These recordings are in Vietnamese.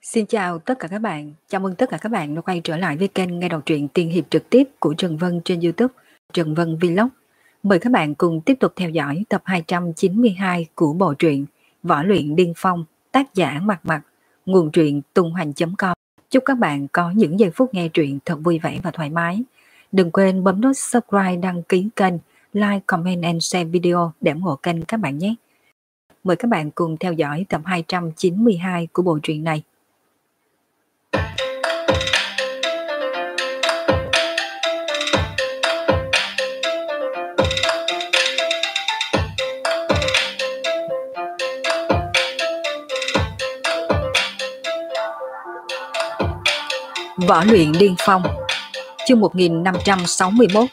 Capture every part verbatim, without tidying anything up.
Xin chào tất cả các bạn, chào mừng tất cả các bạn đã quay trở lại với kênh nghe đọc truyện tiên hiệp trực tiếp của Trần Vân trên YouTube, Trần Vân Vlog. Mời các bạn cùng tiếp tục theo dõi tập hai trăm chín mươi hai của bộ truyện Võ Luyện Điên Phong, tác giả Mặt Mặt, nguồn truyện tung hoành chấm com. Chúc các bạn có những giây phút nghe truyện thật vui vẻ và thoải mái. Đừng quên bấm nút subscribe, đăng ký kênh, like, comment and share video để ủng hộ kênh các bạn nhé. Mời các bạn cùng theo dõi tập hai trăm chín mươi hai của bộ truyện này. Võ Luyện Điên Phong, chương một nghìn năm trăm sáu mươi mốt.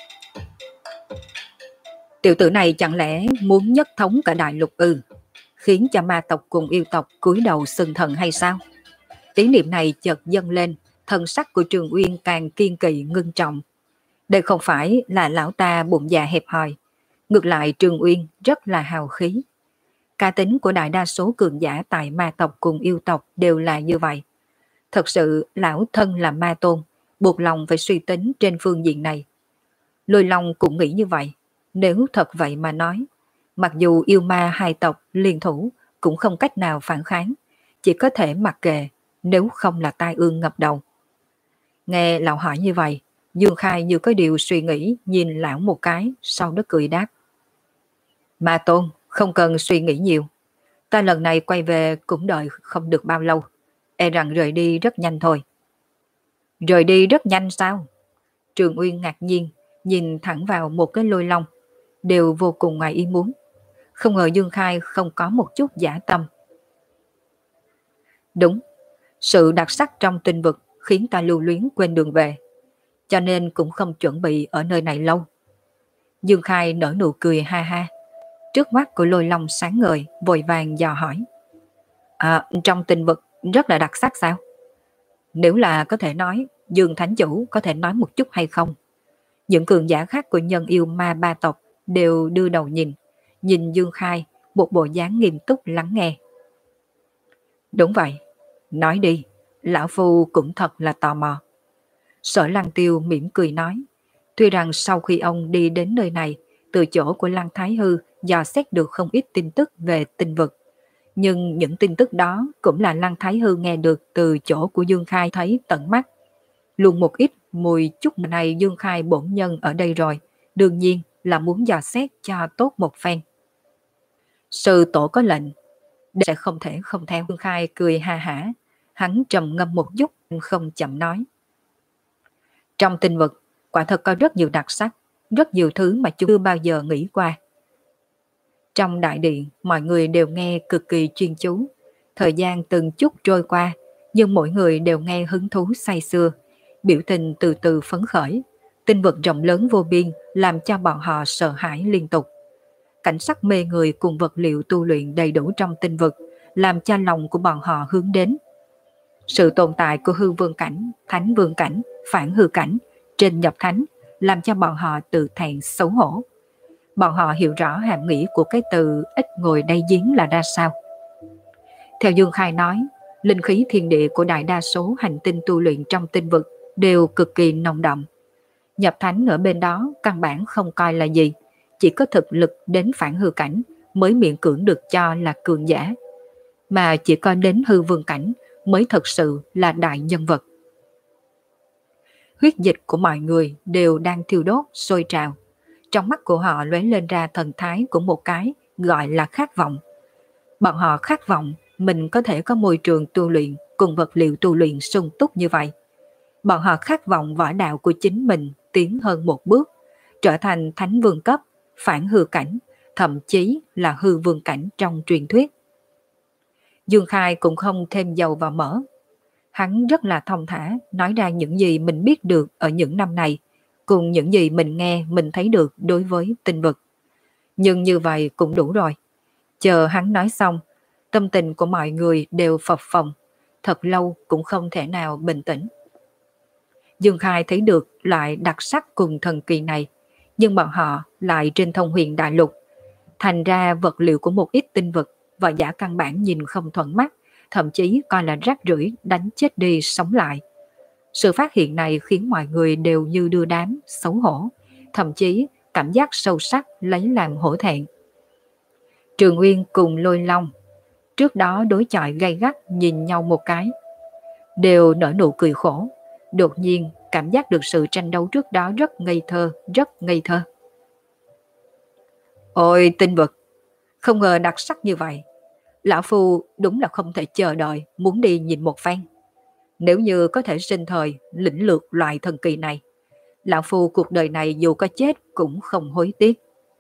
Tiểu tử này chẳng lẽ muốn nhất thống cả đại lục ư, khiến cho ma tộc cùng yêu tộc cúi đầu xưng thần hay sao? Ý niệm này chợt dâng lên, thần sắc của Trường Uyên càng kiên kỵ ngưng trọng. Đây không phải là lão ta bụng dạ hẹp hòi, ngược lại Trường Uyên rất là hào khí. Cá tính của đại đa số cường giả tại ma tộc cùng yêu tộc đều là như vậy. Thật sự lão thân là ma tôn, buộc lòng phải suy tính trên phương diện này. Lôi Long cũng nghĩ như vậy. Nếu thật vậy mà nói, mặc dù yêu ma hai tộc liên thủ cũng không cách nào phản kháng, chỉ có thể mặc kệ, nếu không là tai ương ngập đầu. Nghe lão hỏi như vậy, Dương Khai như có điều suy nghĩ, nhìn lão một cái, sau đó cười đáp. Ma tôn, không cần suy nghĩ nhiều. Ta lần này quay về cũng đợi không được bao lâu, e rằng rời đi rất nhanh thôi. Rời đi rất nhanh sao? Trường Uyên ngạc nhiên, nhìn thẳng vào một cái Lôi Long, đều vô cùng ngoài ý muốn. Không ngờ Dương Khai không có một chút giả tâm. Đúng, sự đặc sắc trong tinh vực khiến ta lưu luyến quên đường về, cho nên cũng không chuẩn bị ở nơi này lâu. Dương Khai nở nụ cười ha ha. Trước mắt của Lôi Long sáng ngời, vội vàng dò hỏi. À, trong tinh vực rất là đặc sắc sao? Nếu là có thể nói, Dương Thánh Chủ có thể nói một chút hay không? Những cường giả khác của nhân yêu ma ba tộc đều đưa đầu nhìn, nhìn Dương Khai một bộ dáng nghiêm túc lắng nghe. Đúng vậy, nói đi, lão phu cũng thật là tò mò. Sở Lăng Tiêu mỉm cười nói, tuy rằng sau khi ông đi đến nơi này, từ chỗ của Lăng Thái Hư dò xét được không ít tin tức về tinh vực, nhưng những tin tức đó cũng là Lăng Thái Hư nghe được từ chỗ của Dương Khai thấy tận mắt. Luôn một ít mùi chút này Dương Khai bổn nhân ở đây rồi, đương nhiên là muốn dò xét cho tốt một phen. Sư tổ có lệnh, sẽ không thể không theo. Dương Khai cười ha hả, hắn trầm ngâm một chút không chậm nói. Trong tinh vực, quả thật có rất nhiều đặc sắc, rất nhiều thứ mà chúng chưa bao giờ nghĩ qua. Trong đại điện, mọi người đều nghe cực kỳ chuyên chú. Thời gian từng chút trôi qua, nhưng mỗi người đều nghe hứng thú say sưa, biểu tình từ từ phấn khởi. Tinh vực rộng lớn vô biên làm cho bọn họ sợ hãi liên tục. Cảnh sắc mê người cùng vật liệu tu luyện đầy đủ trong tinh vực làm cho lòng của bọn họ hướng đến. Sự tồn tại của hư vương cảnh, thánh vương cảnh, phản hư cảnh, trên nhập thánh làm cho bọn họ tự thẹn xấu hổ. Bọn họ hiểu rõ hàm nghĩa của cái từ ít ngồi đây giếng là ra sao. Theo Dương Khai nói, linh khí thiên địa của đại đa số hành tinh tu luyện trong tinh vực đều cực kỳ nồng đậm. Nhập thánh ở bên đó căn bản không coi là gì, chỉ có thực lực đến phản hư cảnh mới miễn cưỡng được cho là cường giả, mà chỉ coi đến hư vương cảnh mới thật sự là đại nhân vật. Huyết dịch của mọi người đều đang thiêu đốt, sôi trào. Trong mắt của họ lóe lên ra thần thái của một cái gọi là khát vọng. Bọn họ khát vọng mình có thể có môi trường tu luyện cùng vật liệu tu luyện sung túc như vậy. Bọn họ khát vọng võ đạo của chính mình tiến hơn một bước, trở thành thánh vương cấp, phản hư cảnh, thậm chí là hư vương cảnh trong truyền thuyết. Dương Khai cũng không thêm dầu vào mỡ. Hắn rất là thong thả nói ra những gì mình biết được ở những năm này, cùng những gì mình nghe mình thấy được đối với tinh vực. Nhưng như vậy cũng đủ rồi. Chờ hắn nói xong, tâm tình của mọi người đều phập phồng, thật lâu cũng không thể nào bình tĩnh. Dương Khai thấy được loại đặc sắc cùng thần kỳ này, nhưng bọn họ lại trên thông huyền đại lục. Thành ra vật liệu của một ít tinh vực và giả căn bản nhìn không thuận mắt, thậm chí coi là rác rưởi đánh chết đi sống lại. Sự phát hiện này khiến mọi người đều như đưa đám, xấu hổ, thậm chí cảm giác sâu sắc lấy làm hổ thẹn. Trường Uyên cùng Lôi Long trước đó đối chọi gay gắt nhìn nhau một cái, đều nở nụ cười khổ, đột nhiên cảm giác được sự tranh đấu trước đó rất ngây thơ, rất ngây thơ. Ôi tinh vực, không ngờ đặc sắc như vậy. Lão Phu đúng là không thể chờ đợi muốn đi nhìn một phen. Nếu như có thể sinh thời lĩnh lược loại thần kỳ này, Lão Phu cuộc đời này dù có chết cũng không hối tiếc.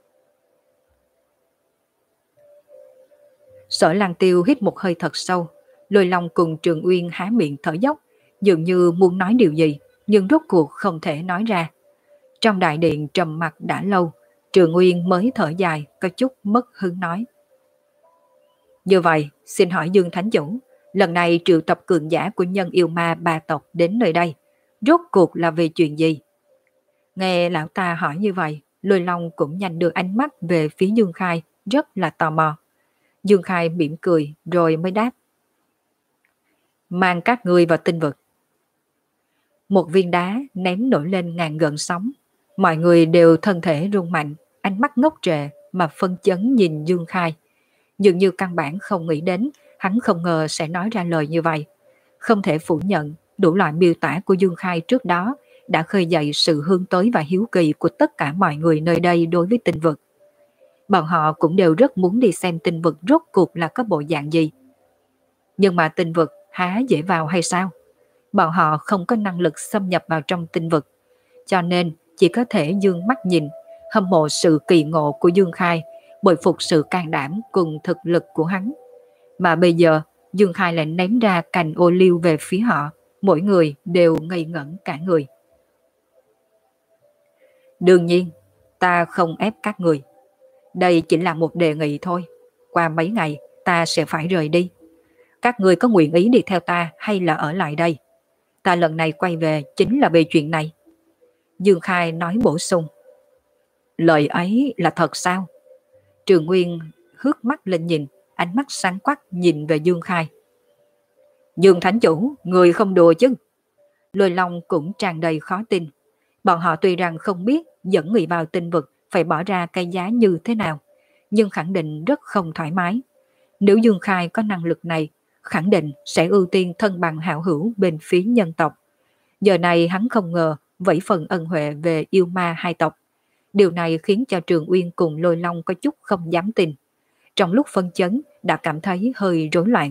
Sở Lang Tiêu hít một hơi thật sâu, Lôi Long cùng Trường Uyên há miệng thở dốc, dường như muốn nói điều gì, nhưng rốt cuộc không thể nói ra. Trong đại điện trầm mặc đã lâu, Trường Uyên mới thở dài, có chút mất hứng nói. Như vậy, xin hỏi Dương Thánh Chủ, lần này triệu tập cường giả của nhân yêu ma ba tộc đến nơi đây, rốt cuộc là về chuyện gì? Nghe lão ta hỏi như vậy, Lôi Long cũng nhanh đưa ánh mắt về phía Dương Khai, rất là tò mò. Dương Khai mỉm cười rồi mới đáp. Mang các ngươi vào tinh vực. Một viên đá ném nổi lên ngàn gợn sóng. Mọi người đều thân thể rung mạnh, ánh mắt ngốc trệ mà phân chấn nhìn Dương Khai. Dường như căn bản không nghĩ đến, hắn không ngờ sẽ nói ra lời như vậy. Không thể phủ nhận, đủ loại miêu tả của Dương Khai trước đó đã khơi dậy sự hướng tới và hiếu kỳ của tất cả mọi người nơi đây đối với tinh vực. Bọn họ cũng đều rất muốn đi xem tinh vực rốt cuộc là có bộ dạng gì. Nhưng mà tinh vực há dễ vào hay sao? Bọn họ không có năng lực xâm nhập vào trong tinh vực, cho nên chỉ có thể dương mắt nhìn, hâm mộ sự kỳ ngộ của Dương Khai, bội phục sự can đảm cùng thực lực của hắn. Mà bây giờ, Dương Khai lại ném ra cành ô liu về phía họ, mỗi người đều ngây ngẩn cả người. Đương nhiên, ta không ép các người. Đây chỉ là một đề nghị thôi. Qua mấy ngày, ta sẽ phải rời đi. Các người có nguyện ý đi theo ta hay là ở lại đây? Ta lần này quay về chính là về chuyện này. Dương Khai nói bổ sung. Lời ấy là thật sao? Trường Nguyên hước mắt lên nhìn, ánh mắt sáng quắc nhìn về Dương Khai. Dương Thánh Chủ, người không đùa chứ? Lôi Long cũng tràn đầy khó tin. Bọn họ tuy rằng không biết dẫn người vào tinh vực phải bỏ ra cái giá như thế nào, nhưng khẳng định rất không thoải mái. Nếu Dương Khai có năng lực này, khẳng định sẽ ưu tiên thân bằng hảo hữu bên phía nhân tộc. Giờ này hắn không ngờ vẫy phần ân huệ về yêu ma hai tộc. Điều này khiến cho Trường Uyên cùng Lôi Long có chút không dám tin. Trong lúc phân chấn đã cảm thấy hơi rối loạn.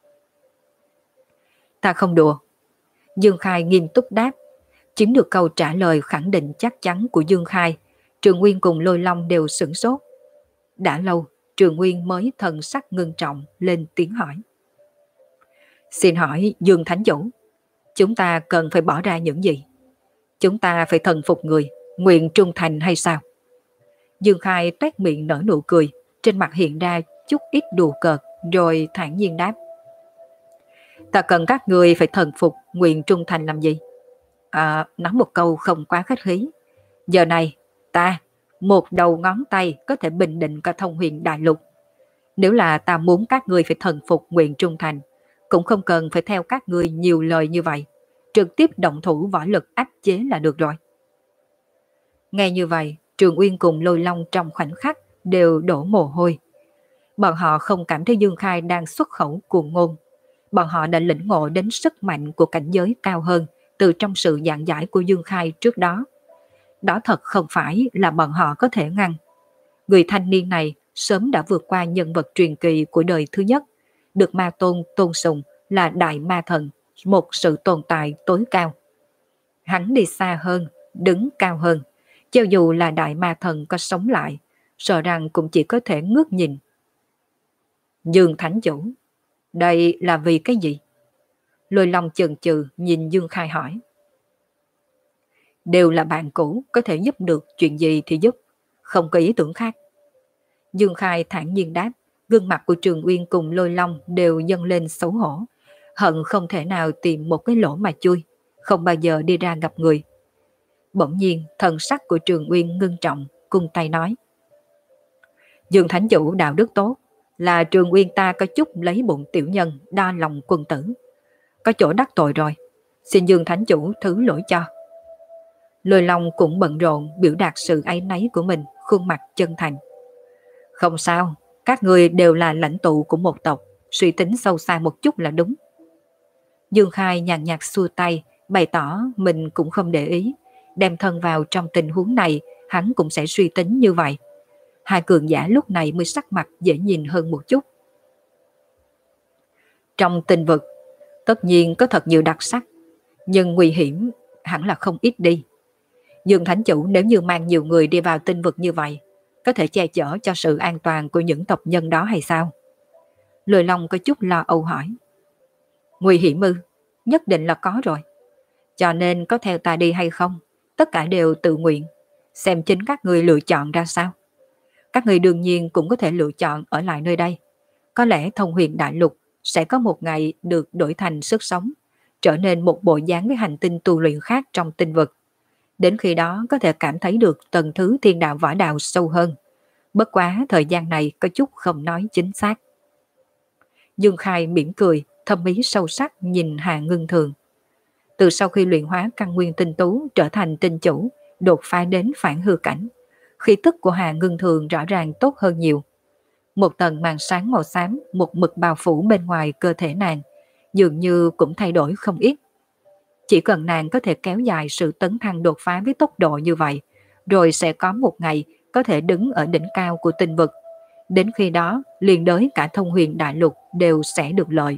Ta không đùa. Dương Khai nghiêm túc đáp. Chiếm được câu trả lời khẳng định chắc chắn của Dương Khai, Trường Nguyên cùng Lôi Long đều sửng sốt. Đã lâu, Trường Nguyên mới thần sắc ngưng trọng lên tiếng hỏi. Xin hỏi Dương Thánh Chủ, chúng ta cần phải bỏ ra những gì? Chúng ta phải thần phục người, nguyện trung thành hay sao? Dương Khai toét miệng nở nụ cười, trên mặt hiện ra chút ít đùa cợt, rồi thản nhiên đáp. Ta cần các người phải thần phục, nguyện trung thành làm gì? À, nói một câu không quá khách khí. Giờ này, ta, một đầu ngón tay có thể bình định cả thông huyền đại lục. Nếu là ta muốn các người phải thần phục nguyện trung thành, cũng không cần phải theo các người nhiều lời như vậy. Trực tiếp động thủ võ lực áp chế là được rồi. Nghe như vậy, Trường Uyên cùng Lôi Long trong khoảnh khắc đều đổ mồ hôi. Bọn họ không cảm thấy Dương Khai đang xuất khẩu cuồng ngôn. Bọn họ đã lĩnh ngộ đến sức mạnh của cảnh giới cao hơn từ trong sự giảng giải của Dương Khai trước đó. Đó thật không phải là bọn họ có thể ngăn. Người thanh niên này sớm đã vượt qua nhân vật truyền kỳ của đời thứ nhất, được ma tôn tôn sùng là đại ma thần, một sự tồn tại tối cao. Hắn đi xa hơn, đứng cao hơn, cho dù là đại ma thần có sống lại, sợ rằng cũng chỉ có thể ngước nhìn. Dương Thánh Chủ, đây là vì cái gì? Lôi Long chần chừ nhìn Dương Khai hỏi. Đều là bạn cũ, có thể giúp được chuyện gì thì giúp, không có ý tưởng khác. Dương Khai thản nhiên đáp, gương mặt của Trường Uyên cùng Lôi Long đều dâng lên xấu hổ, hận không thể nào tìm một cái lỗ mà chui, không bao giờ đi ra gặp người. Bỗng nhiên thần sắc của Trường Uyên ngưng trọng, cung tay nói. Dương Thánh Chủ đạo đức tốt, là Trường Uyên ta có chút lấy bụng tiểu nhân đa lòng quân tử. Có chỗ đắc tội rồi, xin Dương Thánh Chủ thứ lỗi cho. Lôi Long cũng bận rộn biểu đạt sự áy náy của mình, khuôn mặt chân thành. Không sao, các người đều là lãnh tụ của một tộc, suy tính sâu xa một chút là đúng. Dương Khai nhàn nhạt xua tay, bày tỏ mình cũng không để ý, đem thân vào trong tình huống này, hắn cũng sẽ suy tính như vậy. Hai cường giả lúc này mới sắc mặt dễ nhìn hơn một chút. Trong tinh vực, tất nhiên có thật nhiều đặc sắc, nhưng nguy hiểm hẳn là không ít đi. Dương Thánh Chủ nếu như mang nhiều người đi vào tinh vực như vậy, có thể che chở cho sự an toàn của những tộc nhân đó hay sao? Lôi Long có chút lo âu hỏi. Nguy hiểm ư? Nhất định là có rồi. Cho nên có theo ta đi hay không, tất cả đều tự nguyện, xem chính các người lựa chọn ra sao. Các người đương nhiên cũng có thể lựa chọn ở lại nơi đây. Có lẽ Thông Huyền Đại Lục sẽ có một ngày được đổi thành sức sống, trở nên một bộ dáng với hành tinh tu luyện khác trong tinh vực. Đến khi đó có thể cảm thấy được tầng thứ thiên đạo võ đạo sâu hơn. Bất quá thời gian này có chút không nói chính xác. Dương Khai mỉm cười, thâm ý sâu sắc nhìn Hà Ngưng Thường. Từ sau khi luyện hóa căn nguyên tinh tú trở thành tinh chủ, đột phá đến phản hư cảnh, khí tức của Hà Ngưng Thường rõ ràng tốt hơn nhiều. Một tầng màn sáng màu xám một mực bao phủ bên ngoài cơ thể nàng, dường như cũng thay đổi không ít. Chỉ cần nàng có thể kéo dài sự tấn thăng đột phá với tốc độ như vậy, rồi sẽ có một ngày có thể đứng ở đỉnh cao của tinh vực. Đến khi đó, liền đới cả Thông Huyền Đại Lục đều sẽ được lợi.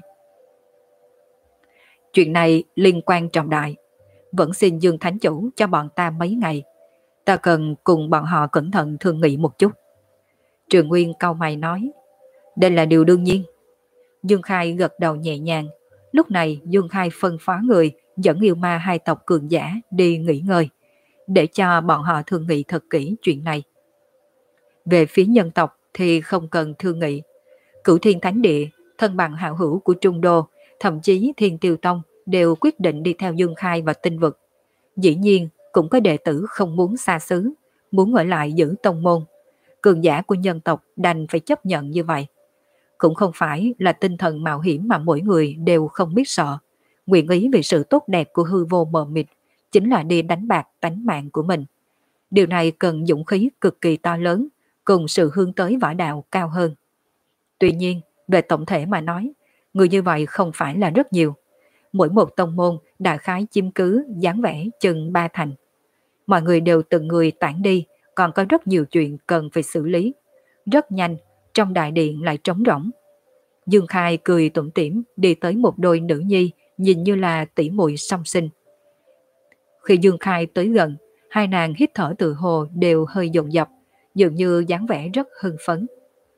Chuyện này liên quan trọng đại, vẫn xin Dương Thánh Chủ cho bọn ta mấy ngày. Ta cần cùng bọn họ cẩn thận thương nghị một chút. Trường Nguyên cau mày nói, đây là điều đương nhiên. Dương Khai gật đầu nhẹ nhàng. Lúc này Dương Khai phân phó người dẫn yêu ma hai tộc cường giả đi nghỉ ngơi, để cho bọn họ thương nghị thật kỹ chuyện này. Về phía nhân tộc thì không cần thương nghị. Cửu Thiên Thánh Địa, thân bằng hảo hữu của Trung Đô, thậm chí Thiên Tiêu Tông đều quyết định đi theo Dương Khai và tinh vực. Dĩ nhiên cũng có đệ tử không muốn xa xứ, muốn ở lại giữ tông môn. Cường giả của nhân tộc đành phải chấp nhận như vậy. Cũng không phải là tinh thần mạo hiểm mà mỗi người đều không biết sợ. Nguyện ý vì sự tốt đẹp của hư vô mờ mịt, chính là đi đánh bạc tánh mạng của mình. Điều này cần dũng khí cực kỳ to lớn, cùng sự hướng tới võ đạo cao hơn. Tuy nhiên, về tổng thể mà nói, người như vậy không phải là rất nhiều. Mỗi một tông môn đại khái chiếm cứ dáng vẻ chừng ba thành. Mọi người đều từng người tản đi, còn có rất nhiều chuyện cần phải xử lý. Rất nhanh, trong đại điện lại trống rỗng. Dương Khai cười tủm tỉm đi tới một đôi nữ nhi, nhìn như là tỷ muội song sinh. Khi Dương Khai tới gần, hai nàng hít thở tự hồ đều hơi dồn dập, dường như dáng vẻ rất hưng phấn.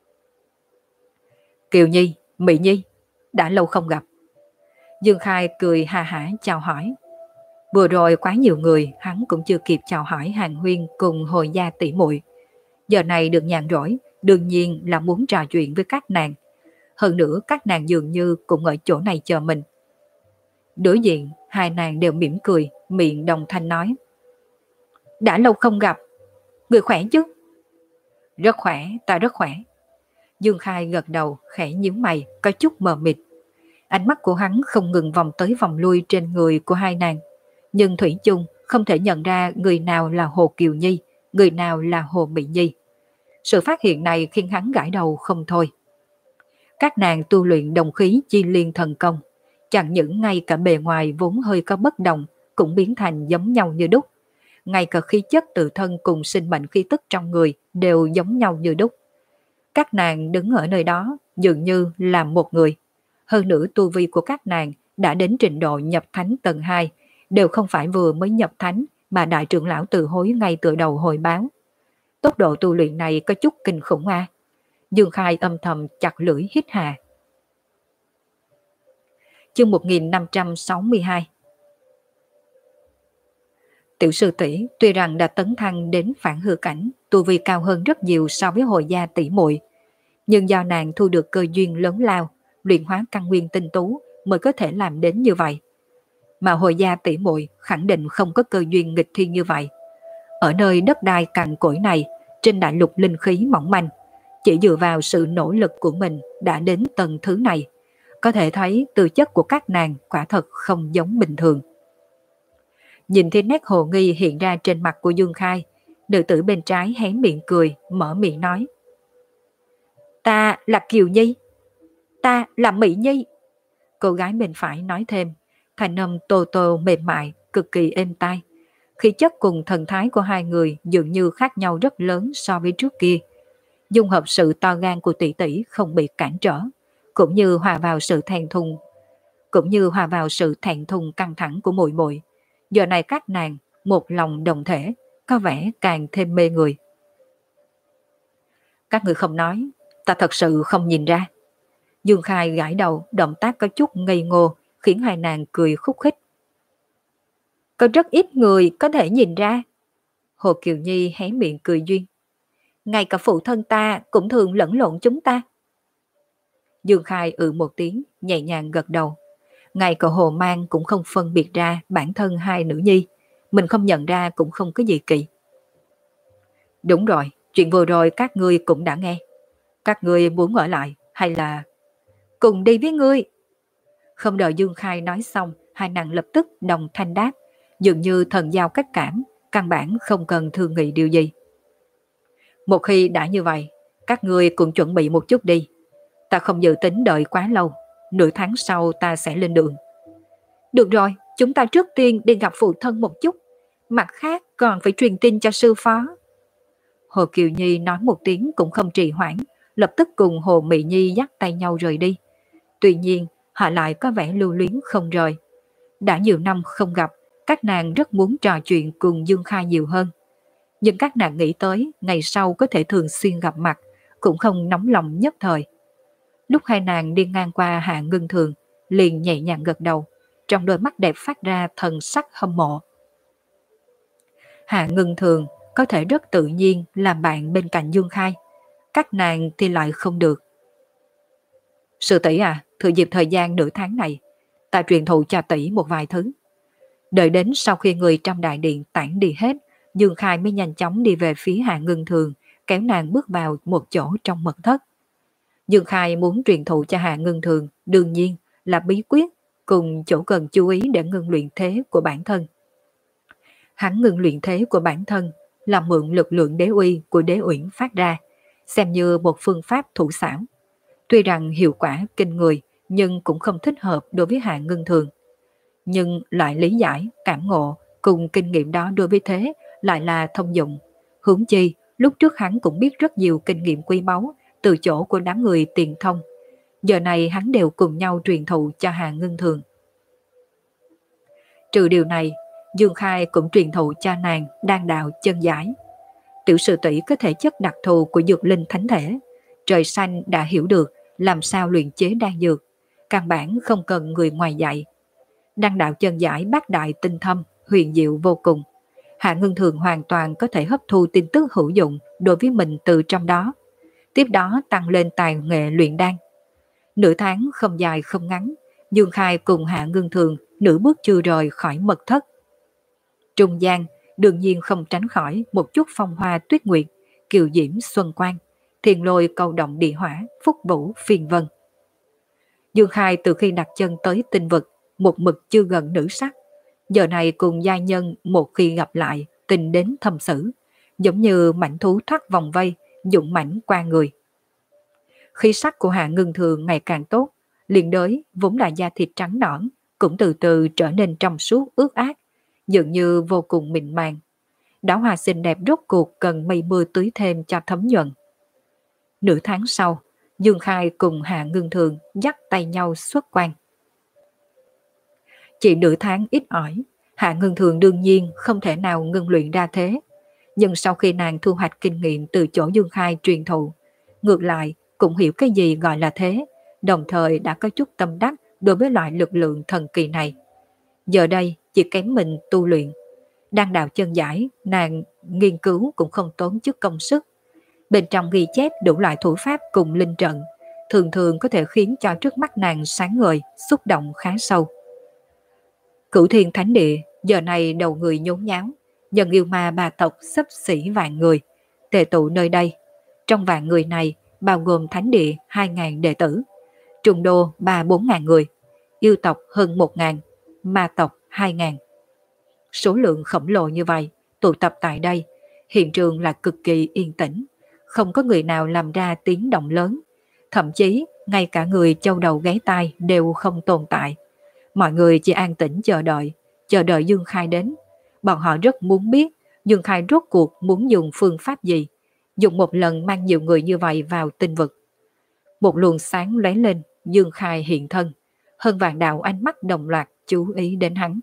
Kiều Nhi, Mỹ Nhi, đã lâu không gặp. Dương Khai cười hà hả chào hỏi. Vừa rồi quá nhiều người, hắn cũng chưa kịp chào hỏi Hàn Huyên cùng Hồi gia tỷ muội. Giờ này được nhàn rỗi, đương nhiên là muốn trò chuyện với các nàng. Hơn nữa các nàng dường như cũng ở chỗ này chờ mình. Đối diện, hai nàng đều mỉm cười, miệng đồng thanh nói. Đã lâu không gặp, người khỏe chứ? Rất khỏe, ta rất khỏe. Dương Khai gật đầu, khẽ nhíu mày, có chút mờ mịt. Ánh mắt của hắn không ngừng vòng tới vòng lui trên người của hai nàng. Nhưng thủy chung không thể nhận ra người nào là Hồ Kiều Nhi, người nào là Hồ Mỹ Nhi. Sự phát hiện này khiến hắn gãi đầu không thôi. Các nàng tu luyện đồng khí chi liên thần công, chẳng những ngay cả bề ngoài vốn hơi có bất đồng cũng biến thành giống nhau như đúc. Ngay cả khí chất tự thân cùng sinh mệnh khí tức trong người đều giống nhau như đúc. Các nàng đứng ở nơi đó dường như là một người. Hơn nữa tu vi của các nàng đã đến trình độ nhập thánh tầng hai, đều không phải vừa mới nhập thánh mà đại trưởng lão từ hối ngay từ đầu hồi báo. Tốc độ tu luyện này có chút kinh khủng a. À? Dương Khai âm thầm chặt lưỡi hít hà. Chương một nghìn năm trăm sáu mươi hai. Tiểu sư tỷ tuy rằng đã tấn thăng đến phản hư cảnh, tu vi cao hơn rất nhiều so với Hồi gia tỷ muội, nhưng do nàng thu được cơ duyên lớn lao, luyện hóa căn nguyên tinh tú mới có thể làm đến như vậy. Mà Hồi gia tỷ muội khẳng định không có cơ duyên nghịch thiên như vậy. Ở nơi đất đai cằn cỗi này, trên đại lục linh khí mỏng manh, chỉ dựa vào sự nỗ lực của mình đã đến tầng thứ này. Có thể thấy tư chất của các nàng quả thật không giống bình thường. Nhìn thấy nét hồ nghi hiện ra trên mặt của Dương Khai, nữ tử bên trái hé miệng cười, mở miệng nói. Ta là Kiều Nhi. Ta là Mỹ Nhi. Cô gái bên phải nói thêm, thanh âm tô tô mềm mại, cực kỳ êm tai. Khí chất cùng thần thái của hai người dường như khác nhau rất lớn so với trước kia. Dung hợp sự to gan của tỷ tỷ không bị cản trở, cũng như hòa vào sự thẹn thùng, cũng như hòa vào sự thẹn thùng căng thẳng của muội muội. Giờ này các nàng một lòng đồng thể, có vẻ càng thêm mê người. Các người không nói, ta thật sự không nhìn ra. Dương Khai gãi đầu, động tác có chút ngây ngô, khiến hai nàng cười khúc khích. Có rất ít người có thể nhìn ra. Hồ Kiều Nhi hé miệng cười duyên. Ngay cả phụ thân ta cũng thường lẫn lộn chúng ta. Dương Khai ừ một tiếng, nhẹ nhàng gật đầu. Ngay cả Hồ Mang cũng không phân biệt ra bản thân hai nữ nhi. Mình không nhận ra cũng không có gì kỳ. Đúng rồi, chuyện vừa rồi các ngươi cũng đã nghe. Các ngươi muốn ở lại hay là cùng đi với ngươi? Không đợi Dương Khai nói xong, hai nàng lập tức đồng thanh đáp, dường như thần giao cách cảm, căn bản không cần thương nghị điều gì. Một khi đã như vậy, các ngươi cũng chuẩn bị một chút đi. Ta không dự tính đợi quá lâu, nửa tháng sau ta sẽ lên đường. Được rồi, chúng ta trước tiên đi gặp phụ thân một chút, mặt khác còn phải truyền tin cho sư phó. Hồ Kiều Nhi nói một tiếng cũng không trì hoãn, lập tức cùng Hồ Mị Nhi dắt tay nhau rời đi. Tuy nhiên, họ lại có vẻ lưu luyến không rời. Đã nhiều năm không gặp, các nàng rất muốn trò chuyện cùng Dương Khai nhiều hơn. Nhưng các nàng nghĩ tới ngày sau có thể thường xuyên gặp mặt, cũng không nóng lòng nhất thời. Lúc hai nàng đi ngang qua Hạ Ngưng Thường, liền nhẹ nhàng gật đầu, trong đôi mắt đẹp phát ra thần sắc hâm mộ. Hạ Ngưng Thường có thể rất tự nhiên làm bạn bên cạnh Dương Khai, các nàng thì lại không được. Sư tỷ à, thừa dịp thời gian nửa tháng này, ta truyền thụ cho tỷ một vài thứ. Đợi đến sau khi người trong đại điện tản đi hết, Dương Khai mới nhanh chóng đi về phía Hạ Ngưng Thường, kéo nàng bước vào một chỗ trong mật thất. Dương Khai muốn truyền thụ cho Hạ Ngưng Thường đương nhiên là bí quyết cùng chỗ cần chú ý để ngưng luyện thế của bản thân. Hắn ngưng luyện thế của bản thân là mượn lực lượng đế uy của đế uyển phát ra, xem như một phương pháp thủ xảo. Tuy rằng hiệu quả kinh người nhưng cũng không thích hợp đối với Hạ Ngưng Thường. Nhưng loại lý giải, cảm ngộ cùng kinh nghiệm đó đối với thế lại là thông dụng. Huống chi, lúc trước hắn cũng biết rất nhiều kinh nghiệm quý báu từ chỗ của đám người tiền thông. Giờ này hắn đều cùng nhau truyền thụ cho Hạ Ngưng Thường. Trừ điều này, Dương Khai cũng truyền thụ cho nàng đan đạo chân giải. Tiểu sư tỷ có thể chất đặc thù của dược linh thánh thể. Trời xanh đã hiểu được làm sao luyện chế đan dược, căn bản không cần người ngoài dạy. Đan đạo chân giải bát đại tinh thâm, huyền diệu vô cùng. Hạ Ngưng Thường hoàn toàn có thể hấp thu tin tức hữu dụng đối với mình từ trong đó. Tiếp đó tăng lên tài nghệ luyện đan. Nửa tháng không dài không ngắn, Dương Khai cùng Hạ Ngưng Thường nửa bước chưa rời khỏi mật thất. Trung gian đương nhiên không tránh khỏi một chút phong hoa tuyết nguyệt, kiều diễm xuân quang, thiền lôi cầu động địa hỏa, phúc vũ phiền vân. Dương Khai từ khi đặt chân tới tinh vực, một mực chưa gần nữ sắc. Giờ này cùng gia nhân một khi gặp lại, tình đến thâm xử, giống như mảnh thú thoát vòng vây, dũng mãnh qua người. Khí sắc của Hạ Ngưng Thường ngày càng tốt, liền đới vốn là da thịt trắng nõn, cũng từ từ trở nên trong suốt ướt át, dường như vô cùng mịn màng. Đóa hoa xinh đẹp rốt cuộc cần mây mưa tưới thêm cho thấm nhuận. Nửa tháng sau, Dương Khai cùng Hạ Ngưng Thường dắt tay nhau xuất quan. Chỉ nửa tháng ít ỏi, Hạ Ngưng Thường đương nhiên không thể nào ngưng luyện ra thế. Nhưng sau khi nàng thu hoạch kinh nghiệm từ chỗ Dương Khai truyền thụ, ngược lại cũng hiểu cái gì gọi là thế, đồng thời đã có chút tâm đắc đối với loại lực lượng thần kỳ này. Giờ đây chỉ kém mình tu luyện. Đan đạo chân giải, nàng nghiên cứu cũng không tốn chút công sức. Bên trong ghi chép đủ loại thủ pháp cùng linh trận, thường thường có thể khiến cho trước mắt nàng sáng ngời, xúc động khá sâu. Cửu Thiên Thánh Địa giờ này đầu người nhốn nháo, nhân yêu ma bà tộc xấp xỉ vạn người, tề tụ nơi đây. Trong vạn người này, bao gồm thánh địa hai nghìn đệ tử, trùng đô ba bốn ngàn người, yêu tộc hơn một ngàn, ma tộc hai ngàn. Số lượng khổng lồ như vậy tụ tập tại đây, hiện trường là cực kỳ yên tĩnh, không có người nào làm ra tiếng động lớn, thậm chí ngay cả người châu đầu ghé tai đều không tồn tại. Mọi người chỉ an tĩnh chờ đợi, chờ đợi Dương Khai đến. Bọn họ rất muốn biết Dương Khai rốt cuộc muốn dùng phương pháp gì, dùng một lần mang nhiều người như vậy vào tinh vực. Một luồng sáng lóe lên, Dương Khai hiện thân, hơn vạn đạo ánh mắt đồng loạt chú ý đến hắn.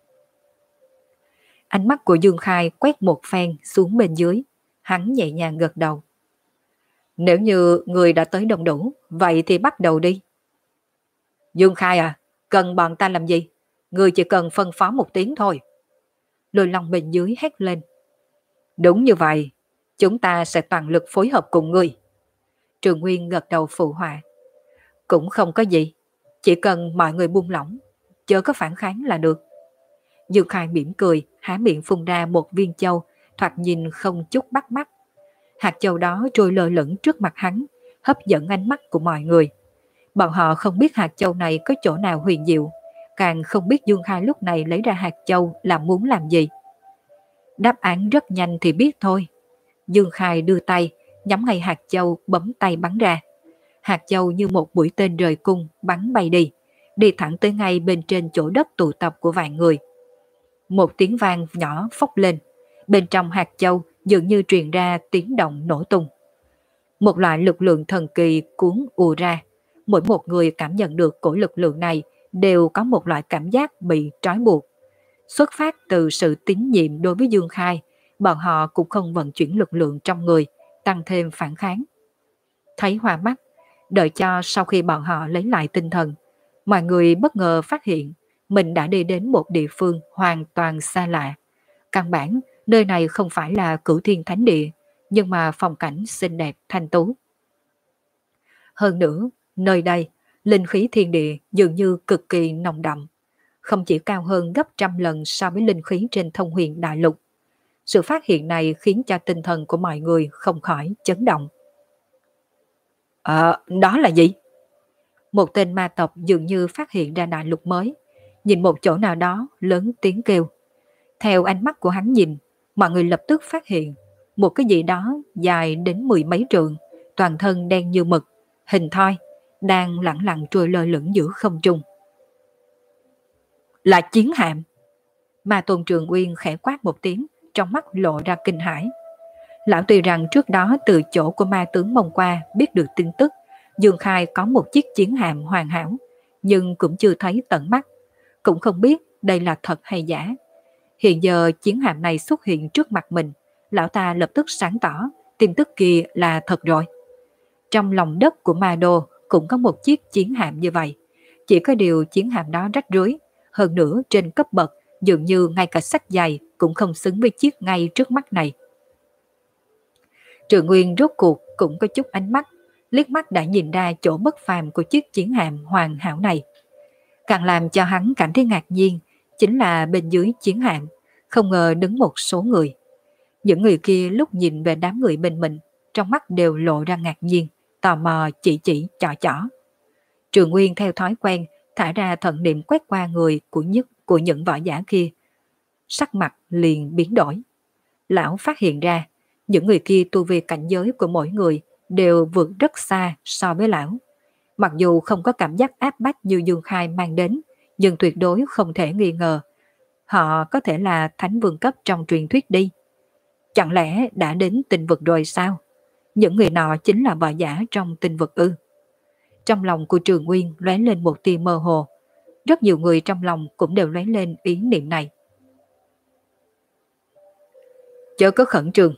Ánh mắt của Dương Khai quét một phen xuống bên dưới, hắn nhẹ nhàng gật đầu. Nếu như người đã tới đông đủ, vậy thì bắt đầu đi. Dương Khai à, cần bọn ta làm gì? Người chỉ cần phân phó một tiếng thôi. Lôi Long bên dưới hét lên. Đúng như vậy, chúng ta sẽ toàn lực phối hợp cùng người. Trường Nguyên gật đầu phụ họa. Cũng không có gì, chỉ cần mọi người buông lỏng, chớ có phản kháng là được. Dương Khai mỉm cười, há miệng phun ra một viên châu, thoạt nhìn không chút bắt mắt. Hạt châu đó trôi lơ lửng trước mặt hắn, hấp dẫn ánh mắt của mọi người. Bọn họ không biết hạt châu này có chỗ nào huyền diệu, càng không biết Dương Khai lúc này lấy ra hạt châu là muốn làm gì. Đáp án rất nhanh thì biết thôi. Dương Khai đưa tay, nhắm ngay hạt châu, bấm tay bắn ra. Hạt châu như một mũi tên rời cung bắn bay đi, đi thẳng tới ngay bên trên chỗ đất tụ tập của vạn người. Một tiếng vang nhỏ phốc lên, bên trong hạt châu dường như truyền ra tiếng động nổ tung. Một loại lực lượng thần kỳ cuốn ùa ra, mỗi một người cảm nhận được cổ lực lượng này đều có một loại cảm giác bị trói buộc. Xuất phát từ sự tín nhiệm đối với Dương Khai, bọn họ cũng không vận chuyển lực lượng trong người, tăng thêm phản kháng. Thấy hoa mắt, đợi cho sau khi bọn họ lấy lại tinh thần, mọi người bất ngờ phát hiện mình đã đi đến một địa phương hoàn toàn xa lạ. Căn bản, nơi này không phải là Cửu Thiên Thánh Địa, nhưng mà phong cảnh xinh đẹp thanh tú. Hơn nữa, nơi đây, linh khí thiên địa dường như cực kỳ nồng đậm, không chỉ cao hơn gấp trăm lần so với linh khí trên Thông Huyền Đại Lục. Sự phát hiện này khiến cho tinh thần của mọi người không khỏi chấn động. Ờ, đó là gì? Một tên ma tộc dường như phát hiện ra đại lục mới, nhìn một chỗ nào đó lớn tiếng kêu. Theo ánh mắt của hắn nhìn, mọi người lập tức phát hiện một cái gì đó dài đến mười mấy trượng, toàn thân đen như mực, hình thoi, đang lẳng lặng trôi lơ lửng giữa không trung. Là chiến hạm. Ma Tôn Trường Uyên khẽ quát một tiếng, trong mắt lộ ra kinh hãi. Lão tuy rằng trước đó từ chỗ của ma tướng Mông qua biết được tin tức Dương Khai có một chiếc chiến hạm hoàn hảo, nhưng cũng chưa thấy tận mắt, cũng không biết đây là thật hay giả. Hiện giờ chiến hạm này xuất hiện trước mặt mình, lão ta lập tức sáng tỏ, tin tức kia là thật rồi. Trong lòng đất của Ma Đô cũng có một chiếc chiến hạm như vậy, chỉ có điều chiến hạm đó rách rưới, hơn nữa trên cấp bậc dường như ngay cả sách dày cũng không xứng với chiếc ngay trước mắt này. Trường Nguyên rốt cuộc cũng có chút ánh mắt, liếc mắt đã nhìn ra chỗ bất phàm của chiếc chiến hạm hoàn hảo này. Càng làm cho hắn cảm thấy ngạc nhiên chính là bên dưới chiến hạm không ngờ đứng một số người. Những người kia lúc nhìn về đám người bên mình, trong mắt đều lộ ra ngạc nhiên, tò mò chỉ chỉ chỏ chỏ. Trường Nguyên theo thói quen thả ra thần niệm quét qua người của nhất của những võ giả kia, sắc mặt liền biến đổi. Lão phát hiện ra những người kia tu vi cảnh giới của mỗi người đều vượt rất xa so với lão. Mặc dù không có cảm giác áp bách như Dương Khai mang đến, nhưng tuyệt đối không thể nghi ngờ họ có thể là thánh vương cấp trong truyền thuyết đi. Chẳng lẽ đã đến tinh vực rồi sao? Những người nọ chính là võ giả trong tinh vực ư? Trong lòng của Trường Nguyên lóe lên một tia mơ hồ. Rất nhiều người trong lòng cũng đều lóe lên ý niệm này. Chớ có khẩn trương.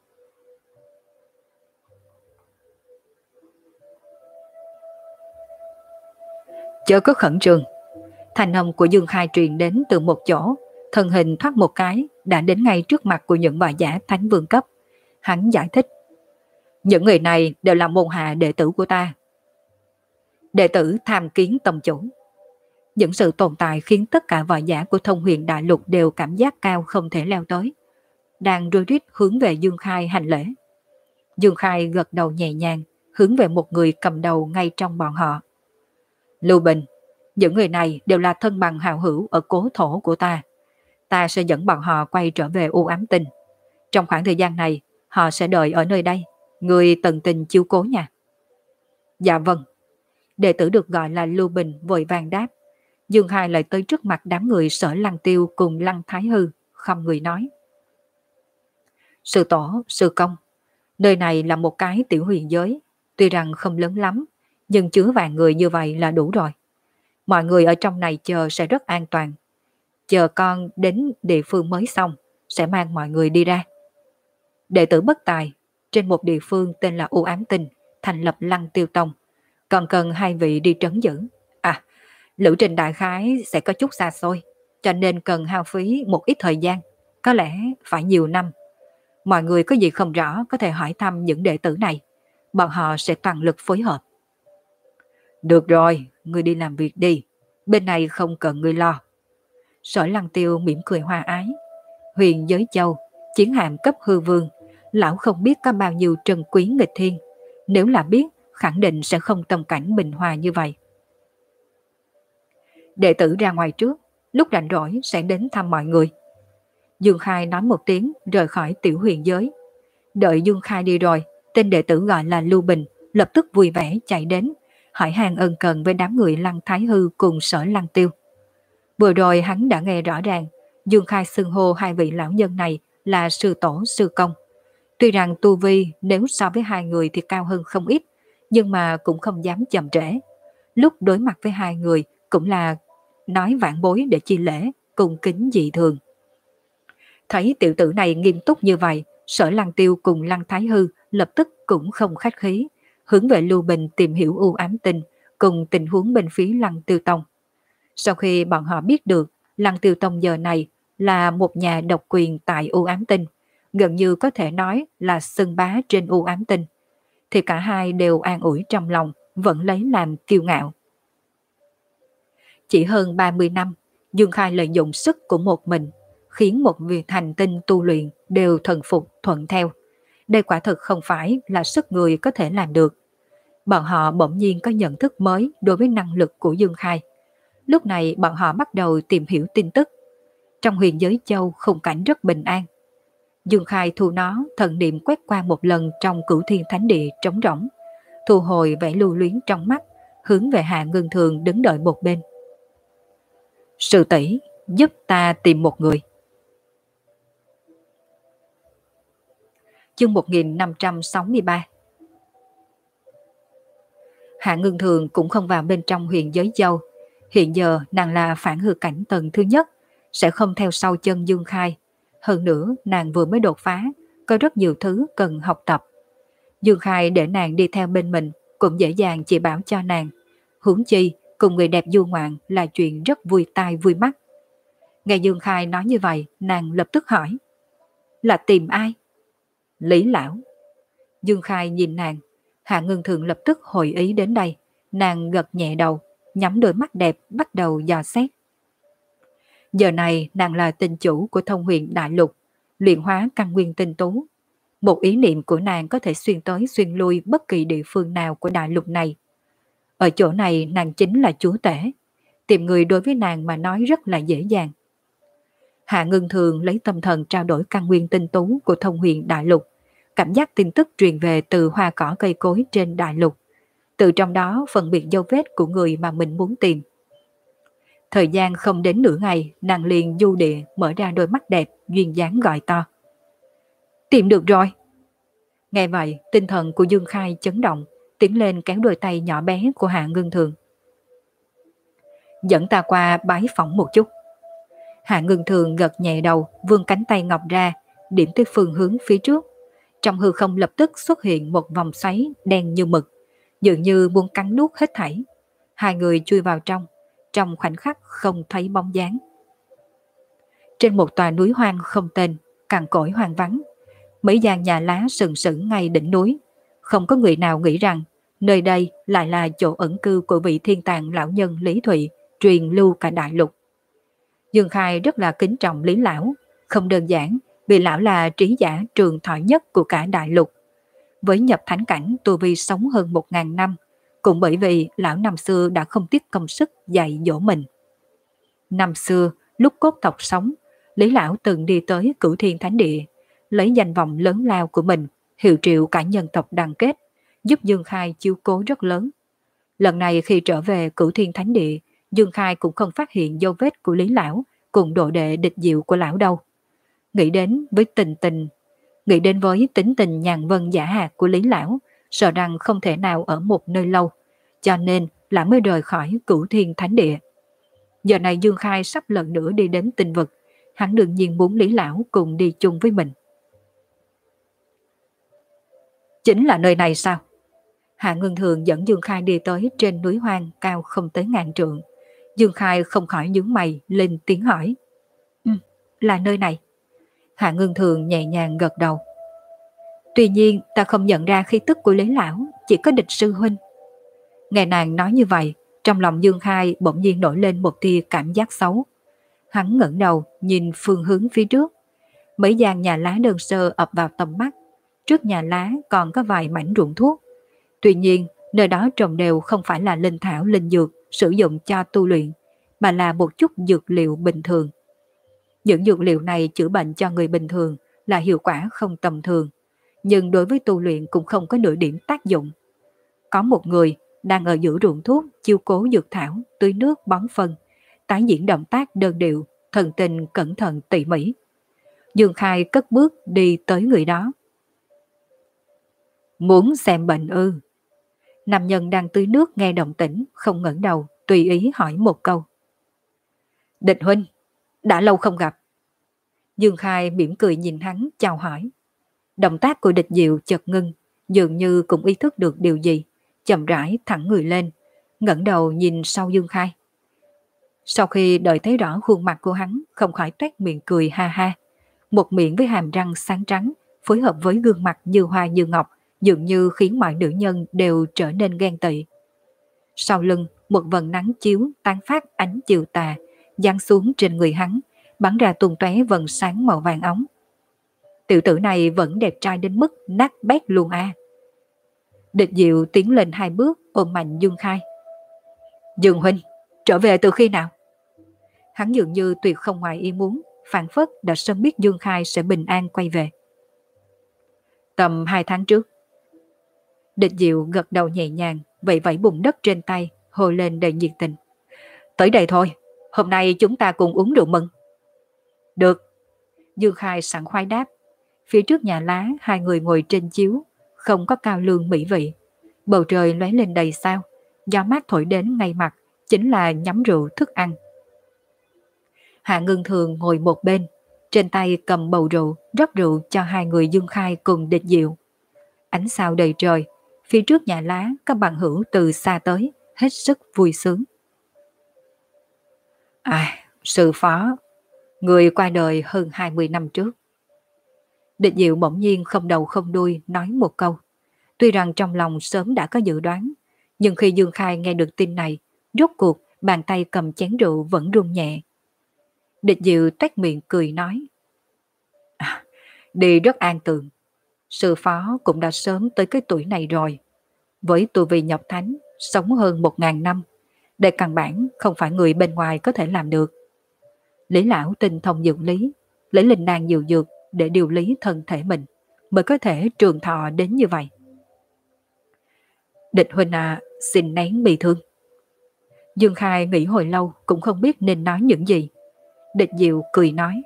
Chớ có khẩn trương. Thanh âm của Dương Khai truyền đến từ một chỗ, thân hình thoát một cái đã đến ngay trước mặt của những võ giả thánh vương cấp. Hắn giải thích. Những người này đều là môn hạ đệ tử của ta. Đệ tử tham kiến tông chủ. Những sự tồn tại khiến tất cả võ giả của Thông Huyền Đại Lục đều cảm giác cao không thể leo tới. Đang rối rít hướng về Dương Khai hành lễ. Dương Khai gật đầu nhẹ nhàng, hướng về một người cầm đầu ngay trong bọn họ. Lưu Bình, những người này đều là thân bằng hảo hữu ở cố thổ của ta. Ta sẽ dẫn bọn họ quay trở về U Ám Tinh. Trong khoảng thời gian này, họ sẽ đợi ở nơi đây. Người tận tình chiếu cố nha. Dạ vâng. Đệ tử được gọi là Lưu Bình vội vàng đáp. Dương Khai lại tới trước mặt đám người Sở Lăng Tiêu cùng Lăng Thái Hư, không người nói. Sư tổ, sư công, nơi này là một cái tiểu huyền giới, tuy rằng không lớn lắm, nhưng chứa vài người như vậy là đủ rồi. Mọi người ở trong này chờ sẽ rất an toàn. Chờ con đến địa phương mới xong, sẽ mang mọi người đi ra. Đệ tử bất tài, trên một địa phương tên là U Ám Tinh, thành lập Lăng Tiêu Tông, còn cần hai vị đi trấn giữ. À, lữ trình đại khái sẽ có chút xa xôi, cho nên cần hao phí một ít thời gian, có lẽ phải nhiều năm. Mọi người có gì không rõ có thể hỏi thăm những đệ tử này, bọn họ sẽ toàn lực phối hợp. Được rồi, ngươi đi làm việc đi, bên này không cần ngươi lo. Sở Lăng Tiêu mỉm cười hòa ái. Huyền Giới Châu, chiến hạm cấp hư vương, lão không biết có bao nhiêu trần quý nghịch thiên, nếu là biết khẳng định sẽ không tâm cảnh bình hòa như vậy. Đệ tử ra ngoài trước, lúc rảnh rỗi sẽ đến thăm mọi người. Dương Khai nói một tiếng rời khỏi tiểu huyền giới. Đợi Dương Khai đi rồi, tên đệ tử gọi là Lưu Bình lập tức vui vẻ chạy đến, hỏi han ân cần với đám người Lăng Thái Hư cùng Sở Lăng Tiêu. Vừa rồi hắn đã nghe rõ ràng, Dương Khai xưng hô hai vị lão nhân này là sư tổ sư công. Tuy rằng tu vi nếu so với hai người thì cao hơn không ít, nhưng mà cũng không dám chậm trễ. Lúc đối mặt với hai người cũng là nói vãn bối để chi lễ, cung kính dị thường. Thấy tiểu tử này nghiêm túc như vậy, Sở Lăng Tiêu cùng Lăng Thái Hư lập tức cũng không khách khí, hướng về Lưu Bình tìm hiểu U Ám Tinh cùng tình huống bên phía Lăng Tiêu Tông. Sau khi bọn họ biết được Lăng Tiêu Tông giờ này là một nhà độc quyền tại U Ám Tinh, gần như có thể nói là xưng bá trên U Ám Tinh, thì cả hai đều an ủi trong lòng, vẫn lấy làm kiêu ngạo. Chỉ hơn ba mươi năm, Dương Khai lợi dụng sức của một mình, khiến một việc hành tinh tu luyện đều thần phục thuận theo. Đây quả thực không phải là sức người có thể làm được. Bọn họ bỗng nhiên có nhận thức mới đối với năng lực của Dương Khai. Lúc này bọn họ bắt đầu tìm hiểu tin tức. Trong huyền giới châu khung cảnh rất bình an. Dương Khai thu nó, thần niệm quét qua một lần trong Cửu Thiên Thánh Địa trống rỗng, thu hồi vẻ lưu luyến trong mắt, hướng về Hạ Ngưng Thường đứng đợi một bên. Sư tỷ, giúp ta tìm một người. Chương một nghìn năm trăm sáu mươi ba. Hạ Ngưng Thường cũng không vào bên trong huyền giới châu. Hiện giờ nàng là phản hư cảnh tầng thứ nhất, sẽ không theo sau chân Dương Khai. Hơn nữa nàng vừa mới đột phá, có rất nhiều thứ cần học tập. Dương Khai để nàng đi theo bên mình cũng dễ dàng chỉ bảo cho nàng. Huống chi cùng người đẹp du ngoạn là chuyện rất vui tai vui mắt. Nghe Dương Khai nói như vậy, nàng lập tức hỏi. Là tìm ai? Lý lão. Dương Khai nhìn nàng, Hạ Ngưng Thường lập tức hồi ý đến đây. Nàng gật nhẹ đầu, nhắm đôi mắt đẹp bắt đầu dò xét. Giờ này nàng là tinh chủ của Thông Huyền Đại Lục, luyện hóa căn nguyên tinh tú. Một ý niệm của nàng có thể xuyên tới xuyên lui bất kỳ địa phương nào của đại lục này. Ở chỗ này nàng chính là chúa tể, tìm người đối với nàng mà nói rất là dễ dàng. Hạ Ngưng Thường lấy tâm thần trao đổi căn nguyên tinh tú của Thông Huyền Đại Lục, cảm giác tin tức truyền về từ hoa cỏ cây cối trên đại lục, từ trong đó phân biệt dấu vết của người mà mình muốn tìm. Thời gian không đến nửa ngày, nàng liền du địa mở ra đôi mắt đẹp duyên dáng gọi to. Tìm được rồi. Nghe vậy, tinh thần của Dương Khai chấn động, tiến lên kéo đôi tay nhỏ bé của Hạ Ngưng Thường. Dẫn ta qua bái phỏng một chút. Hạ Ngưng Thường gật nhẹ đầu, vươn cánh tay ngọc ra, điểm tới phương hướng phía trước. Trong hư không lập tức xuất hiện một vòng xoáy đen như mực, dường như muốn cắn nuốt hết thảy. Hai người chui vào trong, trong khoảnh khắc không thấy bóng dáng. Trên một tòa núi hoang không tên, cằn cỗi hoang vắng, mấy gian nhà lá sừng sững ngay đỉnh núi. Không có người nào nghĩ rằng nơi đây lại là chỗ ẩn cư của vị thiên tàng lão nhân Lý Thụy, truyền lưu cả đại lục. Dương Khai rất là kính trọng Lý lão, không đơn giản vì lão là trí giả trường thọ nhất của cả đại lục. với nhập thánh cảnh tu vi sống hơn một ngàn năm, cũng bởi vì lão năm xưa đã không tiếc công sức dạy dỗ mình. Năm xưa, lúc cốt tộc sống, Lý Lão từng đi tới Cửu Thiên Thánh Địa, lấy danh vọng lớn lao của mình, hiệu triệu cả nhân tộc đoàn kết, giúp Dương Khai chiếu cố rất lớn. Lần này khi trở về Cửu Thiên Thánh Địa, Dương Khai cũng không phát hiện dấu vết của Lý Lão cùng độ đệ Địch Diệu của Lão đâu. Nghĩ đến với tình tình, nghĩ đến với tính tình nhàn vân giả hạt của Lý Lão, sợ rằng không thể nào ở một nơi lâu, cho nên Lão mới rời khỏi Cửu Thiên Thánh Địa. Giờ này Dương Khai sắp lần nữa đi đến tinh vực, hắn đương nhiên muốn Lý Lão cùng đi chung với mình. Chính là nơi này sao? Hạ Ngân Thường dẫn Dương Khai đi tới trên núi hoang cao không tới ngàn trượng. Dương Khai không khỏi nhướng mày lên tiếng hỏi. Ừ, là nơi này. Hạ Ngân Thường nhẹ nhàng gật đầu. Tuy nhiên ta không nhận ra khí tức của Lý Lão, chỉ có Địch sư huynh. Nghe nàng nói như vậy, trong lòng Dương Khai bỗng nhiên nổi lên một tia cảm giác xấu. Hắn ngẩng đầu nhìn phương hướng phía trước. Mấy gian nhà lá đơn sơ ập vào tầm mắt. Trước nhà lá còn có vài mảnh ruộng thuốc. Tuy nhiên, nơi đó trồng đều không phải là linh thảo linh dược sử dụng cho tu luyện, mà là một chút dược liệu bình thường. Những dược liệu này chữa bệnh cho người bình thường là hiệu quả không tầm thường, nhưng đối với tu luyện cũng không có nửa điểm tác dụng. Có một người đang ở giữa ruộng thuốc chiếu cố dược thảo, tưới nước bón phân, tái diễn động tác đơn điệu, thần tình cẩn thận tỉ mỉ. Dương Khai cất bước đi tới người đó. Muốn xem bệnh ư? Nam nhân đang tưới nước nghe động tĩnh, không ngẩng đầu, tùy ý hỏi một câu. Địch huynh, đã lâu không gặp. Dương Khai mỉm cười nhìn hắn, chào hỏi. Động tác của Địch Diệu chợt ngưng, dường như cũng ý thức được điều gì, chậm rãi thẳng người lên, ngẩng đầu nhìn sau Dương Khai. Sau khi đợi thấy rõ khuôn mặt của hắn, không khỏi toét miệng cười ha ha. Một miệng với hàm răng sáng trắng, phối hợp với gương mặt như hoa như ngọc, dường như khiến mọi nữ nhân đều trở nên ghen tị. Sau lưng, một vầng nắng chiếu tán phát ánh chiều tà, giáng xuống trên người hắn, bắn ra tung tóe vầng sáng màu vàng óng. Tiểu tử này vẫn đẹp trai đến mức nát bét luôn a. À. Địch Diệu tiến lên hai bước ôm mạnh Dương Khai. Dương huynh, trở về từ khi nào? Hắn dường như tuyệt không ngoài ý muốn, phảng phất đã sớm biết Dương Khai sẽ bình an quay về. Tầm hai tháng trước. Địch Diệu gật đầu nhẹ nhàng, vẫy vẫy bùn đất trên tay, hồ lên đầy nhiệt tình. Tới đây thôi, hôm nay chúng ta cùng uống rượu mừng. Được. Dương Khai sẵn khoái đáp. Phía trước nhà lá, hai người ngồi trên chiếu, không có cao lương mỹ vị. Bầu trời lóe lên đầy sao, gió mát thổi đến ngay mặt, chính là nhắm rượu thức ăn. Hạ Ngân Thường ngồi một bên, trên tay cầm bầu rượu, rót rượu cho hai người Dương Khai cùng Địch Diệu. Ánh sao đầy trời, phía trước nhà lá các bạn hữu từ xa tới, hết sức vui sướng. À, sư phó, người qua đời hơn hai mươi năm trước. Địch Diệu bỗng nhiên không đầu không đuôi nói một câu. Tuy rằng trong lòng sớm đã có dự đoán, nhưng khi Dương Khai nghe được tin này, rốt cuộc bàn tay cầm chén rượu vẫn run nhẹ. Địch Diệu tét miệng cười nói. À, đi rất an tường. Sư phó cũng đã sớm tới cái tuổi này rồi. Với tu vi nhập thánh, sống hơn một ngàn năm, để căn bản không phải người bên ngoài có thể làm được. Lý lão tinh thông dược lý, lấy linh đan nhiều dược để điều lý thân thể mình, mới có thể trường thọ đến như vậy. Địch huynh à, xin nén bị thương. Dương Khai nghĩ hồi lâu cũng không biết nên nói những gì. Địch Diệu cười nói.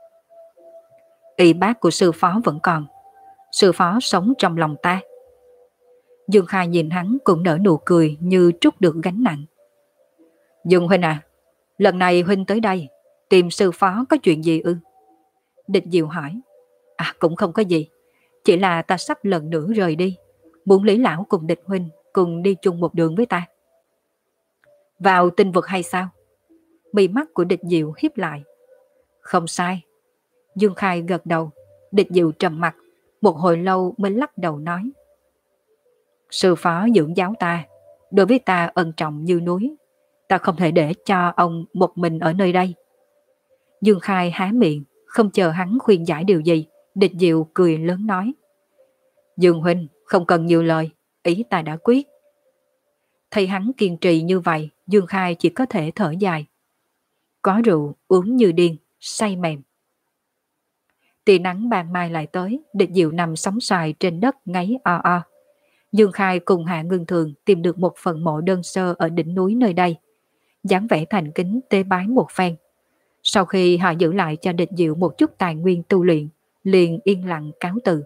Y bác của sư phó vẫn còn. Sư phó sống trong lòng ta. Dương Khai nhìn hắn cũng nở nụ cười như trút được gánh nặng. Dương huynh à, lần này huynh tới đây tìm sư phó có chuyện gì ư? Địch Diệu hỏi. À, cũng không có gì, chỉ là ta sắp lần nữa rời đi, muốn Lý lão cùng Địch huynh cùng đi chung một đường với ta. Vào tinh vực hay sao? Mí mắt của Địch Diệu híp lại. Không sai. Dương Khai gật đầu. Địch Diệu trầm mặt, một hồi lâu mới lắc đầu nói. Sư phó dưỡng giáo ta, đối với ta ân trọng như núi, ta không thể để cho ông một mình ở nơi đây. Dương Khai há miệng, không chờ hắn khuyên giải điều gì, Địch Diệu cười lớn nói. Dương huynh Không cần nhiều lời, ý ta đã quyết. Thấy hắn kiên trì như vậy, Dương Khai chỉ có thể thở dài. Có rượu, uống như điên, say mềm. Tia nắng ban mai lại tới, Địch Diệu nằm sóng xoài trên đất ngáy o o. Dương Khai cùng Hạ Ngưng Thường tìm được một phần mộ đơn sơ ở đỉnh núi nơi đây. Dáng vẻ thành kính tế bái một phen. Sau khi họ giữ lại cho Địch Diệu một chút tài nguyên tu luyện, liền yên lặng cáo từ.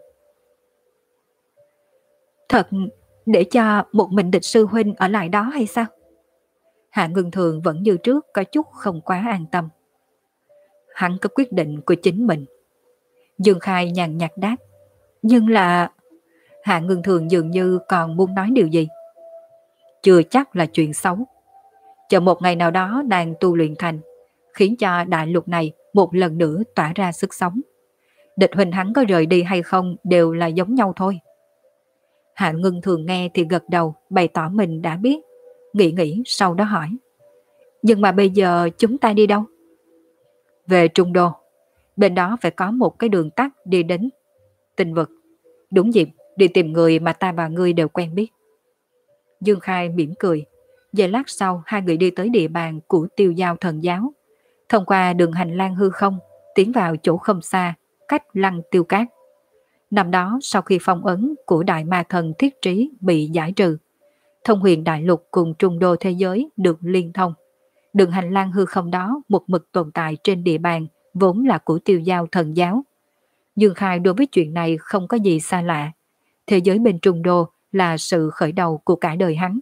Thật để cho một mình Địch sư huynh ở lại đó hay sao? Hạ Ngưng Thường vẫn như trước có chút không quá an tâm. Hắn có quyết định của chính mình. Dương Khai nhàn nhạt đáp. Nhưng là... Hạ Ngưng Thường dường như còn muốn nói điều gì. Chưa chắc là chuyện xấu. Chờ một ngày nào đó đang tu luyện thành, khiến cho đại lục này một lần nữa tỏa ra sức sống. Địch huynh hắn có rời đi hay không đều là giống nhau thôi. Hạ Ngưng Thường nghe thì gật đầu, bày tỏ mình đã biết. Nghĩ nghĩ sau đó hỏi. Nhưng mà bây giờ chúng ta đi đâu? Về Trung Đô. Bên đó phải có một cái đường tắt đi đến Tinh Vực. Đúng dịp đi tìm người mà ta và ngươi đều quen biết. Dương Khai mỉm cười. Giây lát sau hai người đi tới địa bàn của Tiêu Giao Thần Giáo. Thông qua đường hành lang hư không, tiến vào chỗ không xa, cách Lăng Tiêu Cát. Năm đó sau khi phong ấn của Đại Ma Thần Thiết Trí bị giải trừ, Thông Huyền Đại Lục cùng Trung Đô thế giới được liên thông. Đường hành lang hư không đó một mực tồn tại trên địa bàn vốn là của Tiêu Giao Thần Giáo. Dương Khai đối với chuyện này không có gì xa lạ. Thế giới bên Trung Đô là sự khởi đầu của cả đời hắn.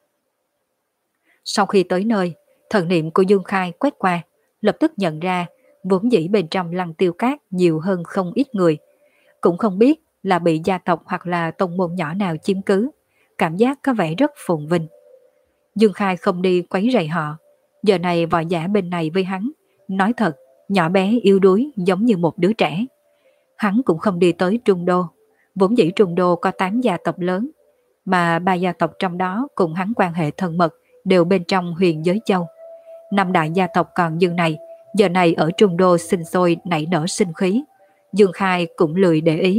Sau khi tới nơi, thần niệm của Dương Khai quét qua, lập tức nhận ra vốn dĩ bên trong Lăng Tiêu Cát nhiều hơn không ít người. Cũng không biết là bị gia tộc hoặc là tông môn nhỏ nào chiếm cứ, cảm giác có vẻ rất phồn vinh. Dương Khai không đi quấy rầy họ, giờ này võ giả bên này với hắn, nói thật, nhỏ bé yếu đuối giống như một đứa trẻ. Hắn cũng không đi tới Trung Đô, vốn dĩ Trung Đô có tám gia tộc lớn, mà ba gia tộc trong đó cùng hắn quan hệ thân mật đều bên trong Huyền Giới Châu. Năm đại gia tộc còn dư này, giờ này ở Trung Đô sinh sôi nảy nở sinh khí, Dương Khai cũng lười để ý.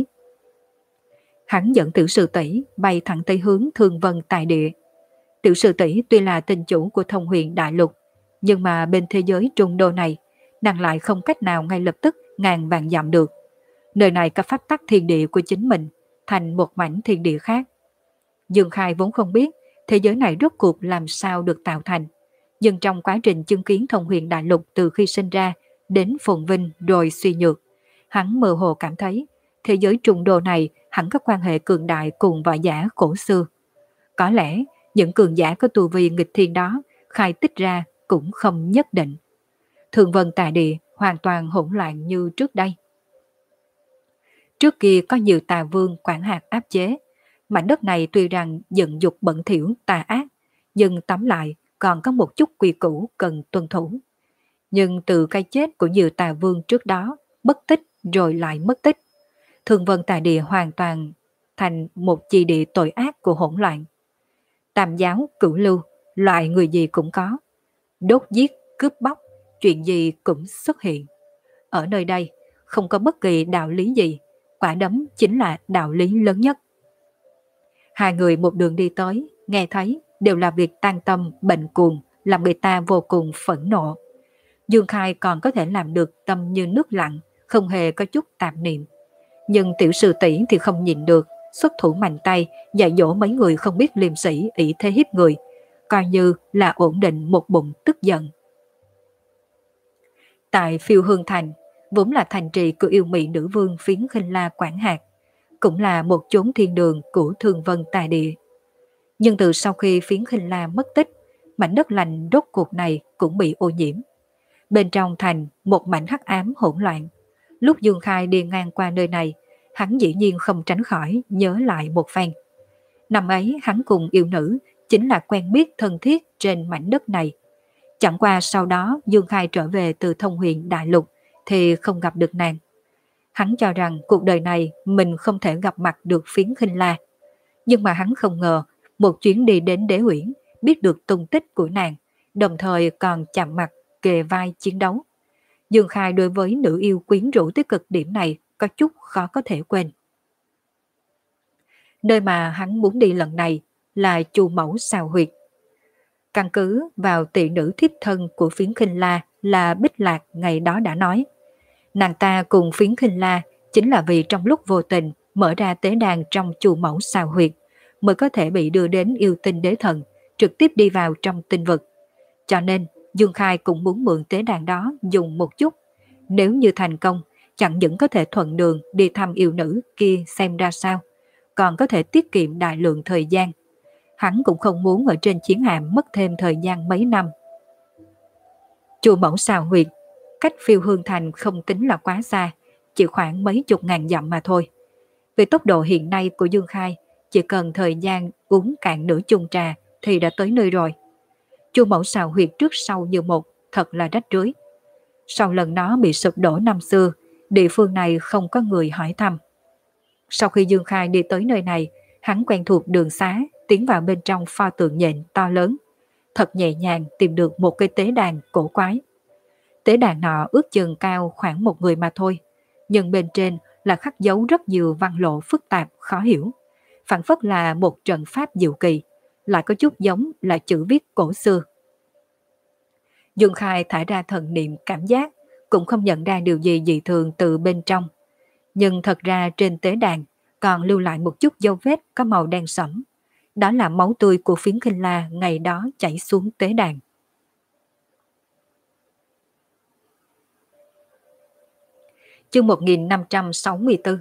Hắn dẫn Tiểu Sư Tỷ bay thẳng tới hướng Thương Vân Tài Địa. Tiểu Sư Tỷ tuy là tình chủ của Thông Huyền Đại Lục, nhưng mà bên thế giới Trung Đô này, nàng lại không cách nào ngay lập tức ngàn vạn dặm được. Nơi này có pháp tắc thiên địa của chính mình, thành một mảnh thiên địa khác. Dương Khai vốn không biết thế giới này rốt cuộc làm sao được tạo thành, nhưng trong quá trình chứng kiến Thông Huyền Đại Lục từ khi sinh ra đến phồn vinh rồi suy nhược, hắn mơ hồ cảm thấy thế giới Trung Đô này hẳn có quan hệ cường đại cùng võ giả cổ xưa. Có lẽ những cường giả có tu vi nghịch thiên đó khai tích ra cũng không nhất định. Thường Vân Tà Địa hoàn toàn hỗn loạn như trước đây. Trước kia có nhiều tà vương quản hạt áp chế, mảnh đất này tuy rằng giận dục bẩn thỉu tà ác, nhưng tóm lại còn có một chút quy củ cần tuân thủ. Nhưng từ cái chết của nhiều tà vương trước đó, mất tích rồi lại mất tích, Thường Vân Tà Địa hoàn toàn thành một chi địa tội ác của hỗn loạn. Tam giáo, cửu lưu, loại người gì cũng có. Đốt giết, cướp bóc, chuyện gì cũng xuất hiện. Ở nơi đây, không có bất kỳ đạo lý gì, quả đấm chính là đạo lý lớn nhất. Hai người một đường đi tới, nghe thấy đều là việc tan tâm, bệnh cuồng, làm người ta vô cùng phẫn nộ. Dương Khai còn có thể làm được tâm như nước lặng, không hề có chút tạp niệm. Nhưng Tiểu Sư Tỷ thì không nhịn được, xuất thủ mạnh tay, dạy dỗ mấy người không biết liêm sĩ ỷ thế hiếp người, coi như là ổn định một bụng tức giận. Tại Phiêu Hương Thành, vốn là thành trì của yêu mị nữ vương Phiến Khinh La quản hạt, cũng là một chốn thiên đường của Thương Vân Tà Địa. Nhưng từ sau khi Phiến Khinh La mất tích, mảnh đất lành rốt cuộc này cũng bị ô nhiễm. Bên trong thành một mảnh hắc ám hỗn loạn. Lúc Dương Khai đi ngang qua nơi này, hắn dĩ nhiên không tránh khỏi nhớ lại một phen. Năm ấy hắn cùng yêu nữ chính là quen biết thân thiết trên mảnh đất này. Chẳng qua sau đó Dương Khai trở về từ Thông Huyền Đại Lục thì không gặp được nàng. Hắn cho rằng cuộc đời này mình không thể gặp mặt được Phiến Khinh La. Nhưng mà hắn không ngờ một chuyến đi đến Đế Uyển biết được tung tích của nàng, đồng thời còn chạm mặt kề vai chiến đấu. Dương Khai đối với nữ yêu quyến rũ tới cực điểm này có chút khó có thể quên. Nơi mà hắn muốn đi lần này là Chu Mẫu Sao Huyệt. Căn cứ vào tỷ nữ thiếp thân của Phiến Khinh La là Bích Lạc ngày đó đã nói. Nàng ta cùng Phiến Khinh La chính là vì trong lúc vô tình mở ra tế đàn trong Chu Mẫu Sao Huyệt mới có thể bị đưa đến yêu tinh đế thần, trực tiếp đi vào trong tinh vực. Cho nên Dương Khai cũng muốn mượn tế đàn đó dùng một chút. Nếu như thành công, chẳng những có thể thuận đường đi thăm yêu nữ kia xem ra sao, còn có thể tiết kiệm đại lượng thời gian. Hắn cũng không muốn ở trên chiến hạm mất thêm thời gian mấy năm. Chu Mẫu Sao Huyệt cách Phiêu Hương Thành không tính là quá xa, chỉ khoảng mấy chục ngàn dặm mà thôi. Vì tốc độ hiện nay của Dương Khai, chỉ cần thời gian uống cạn nửa chung trà thì đã tới nơi rồi. Chu Mẫu Sao Huyệt trước sau như một, thật là rách rưới. Sau lần nó bị sụp đổ năm xưa, địa phương này không có người hỏi thăm. Sau khi Dương Khai đi tới nơi này, hắn quen thuộc đường xá, tiến vào bên trong pho tượng nhện to lớn. Thật nhẹ nhàng tìm được một cây tế đàn cổ quái. Tế đàn nọ ước chừng cao khoảng một người mà thôi, nhưng bên trên là khắc dấu rất nhiều văn lộ phức tạp, khó hiểu. Phản phất là một trận pháp diệu kỳ, lại có chút giống là chữ viết cổ xưa. Dương Khai thả ra thần niệm cảm giác, cũng không nhận ra điều gì dị thường từ bên trong. Nhưng thật ra trên tế đàn còn lưu lại một chút dấu vết có màu đen sẫm. Đó là máu tươi của Phiến Khinh La ngày đó chảy xuống tế đàn. Chương một nghìn năm trăm sáu mươi tư.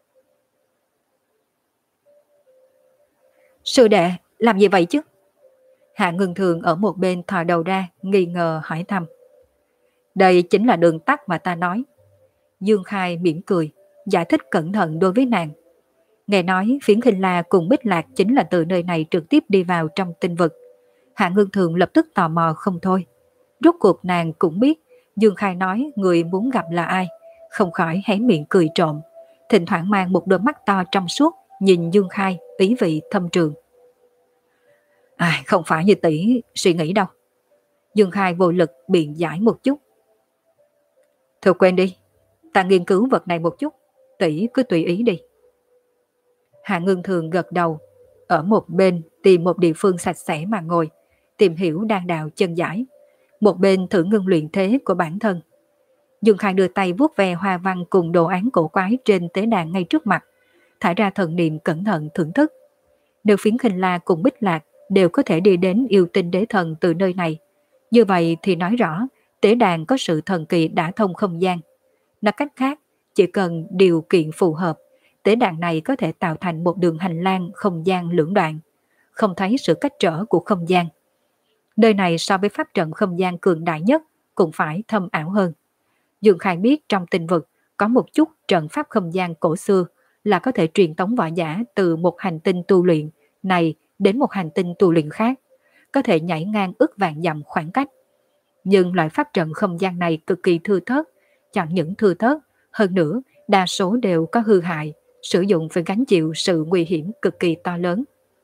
Sư đệ, làm gì vậy chứ? Hạ Ngưng Thường ở một bên thò đầu ra, nghi ngờ hỏi thăm. Đây chính là đường tắt mà ta nói. Dương Khai mỉm cười, giải thích cẩn thận đối với nàng. Nghe nói Phiến Khinh La cùng Bích Lạc chính là từ nơi này trực tiếp đi vào trong tinh vực. Hạ Ngưng Thường lập tức tò mò không thôi. Rốt cuộc nàng cũng biết Dương Khai nói người muốn gặp là ai, không khỏi hé miệng cười trộm, thỉnh thoảng mang một đôi mắt to trong suốt nhìn Dương Khai ý vị thâm trường. À, không phải như tỷ suy nghĩ đâu. Dương Khai vô lực biện giải một chút. Thôi quên đi, ta nghiên cứu vật này một chút, tỷ cứ tùy ý đi. Hạ Ngưng Thường gật đầu, ở một bên tìm một địa phương sạch sẽ mà ngồi, tìm hiểu đan đạo chân giải, một bên thử ngưng luyện thế của bản thân. Dương Khai đưa tay vuốt ve hoa văn cùng đồ án cổ quái trên tế đàn ngay trước mặt, thả ra thần niệm cẩn thận thưởng thức. Nếu Phiến Khinh La cùng Bích Lạc đều có thể đi đến yêu tinh đế thần từ nơi này, như vậy thì nói rõ tế đàn có sự thần kỳ đã thông không gian. Nói cách khác, chỉ cần điều kiện phù hợp, tế đàn này có thể tạo thành một đường hành lang không gian lưỡng đoạn, không thấy sự cách trở của không gian. Nơi này so với pháp trận không gian cường đại nhất cũng phải thâm ảo hơn. Dương Khai biết trong tinh vực có một chút trận pháp không gian cổ xưa là có thể truyền tống võ giả từ một hành tinh tu luyện này đến một hành tinh tu luyện khác, có thể nhảy ngang ức vạn dặm khoảng cách. Nhưng loại pháp trận không gian này cực kỳ thưa thớt, chẳng những thưa thớt, hơn nữa đa số đều có hư hại, sử dụng phải gánh chịu sự nguy hiểm cực kỳ to lớn.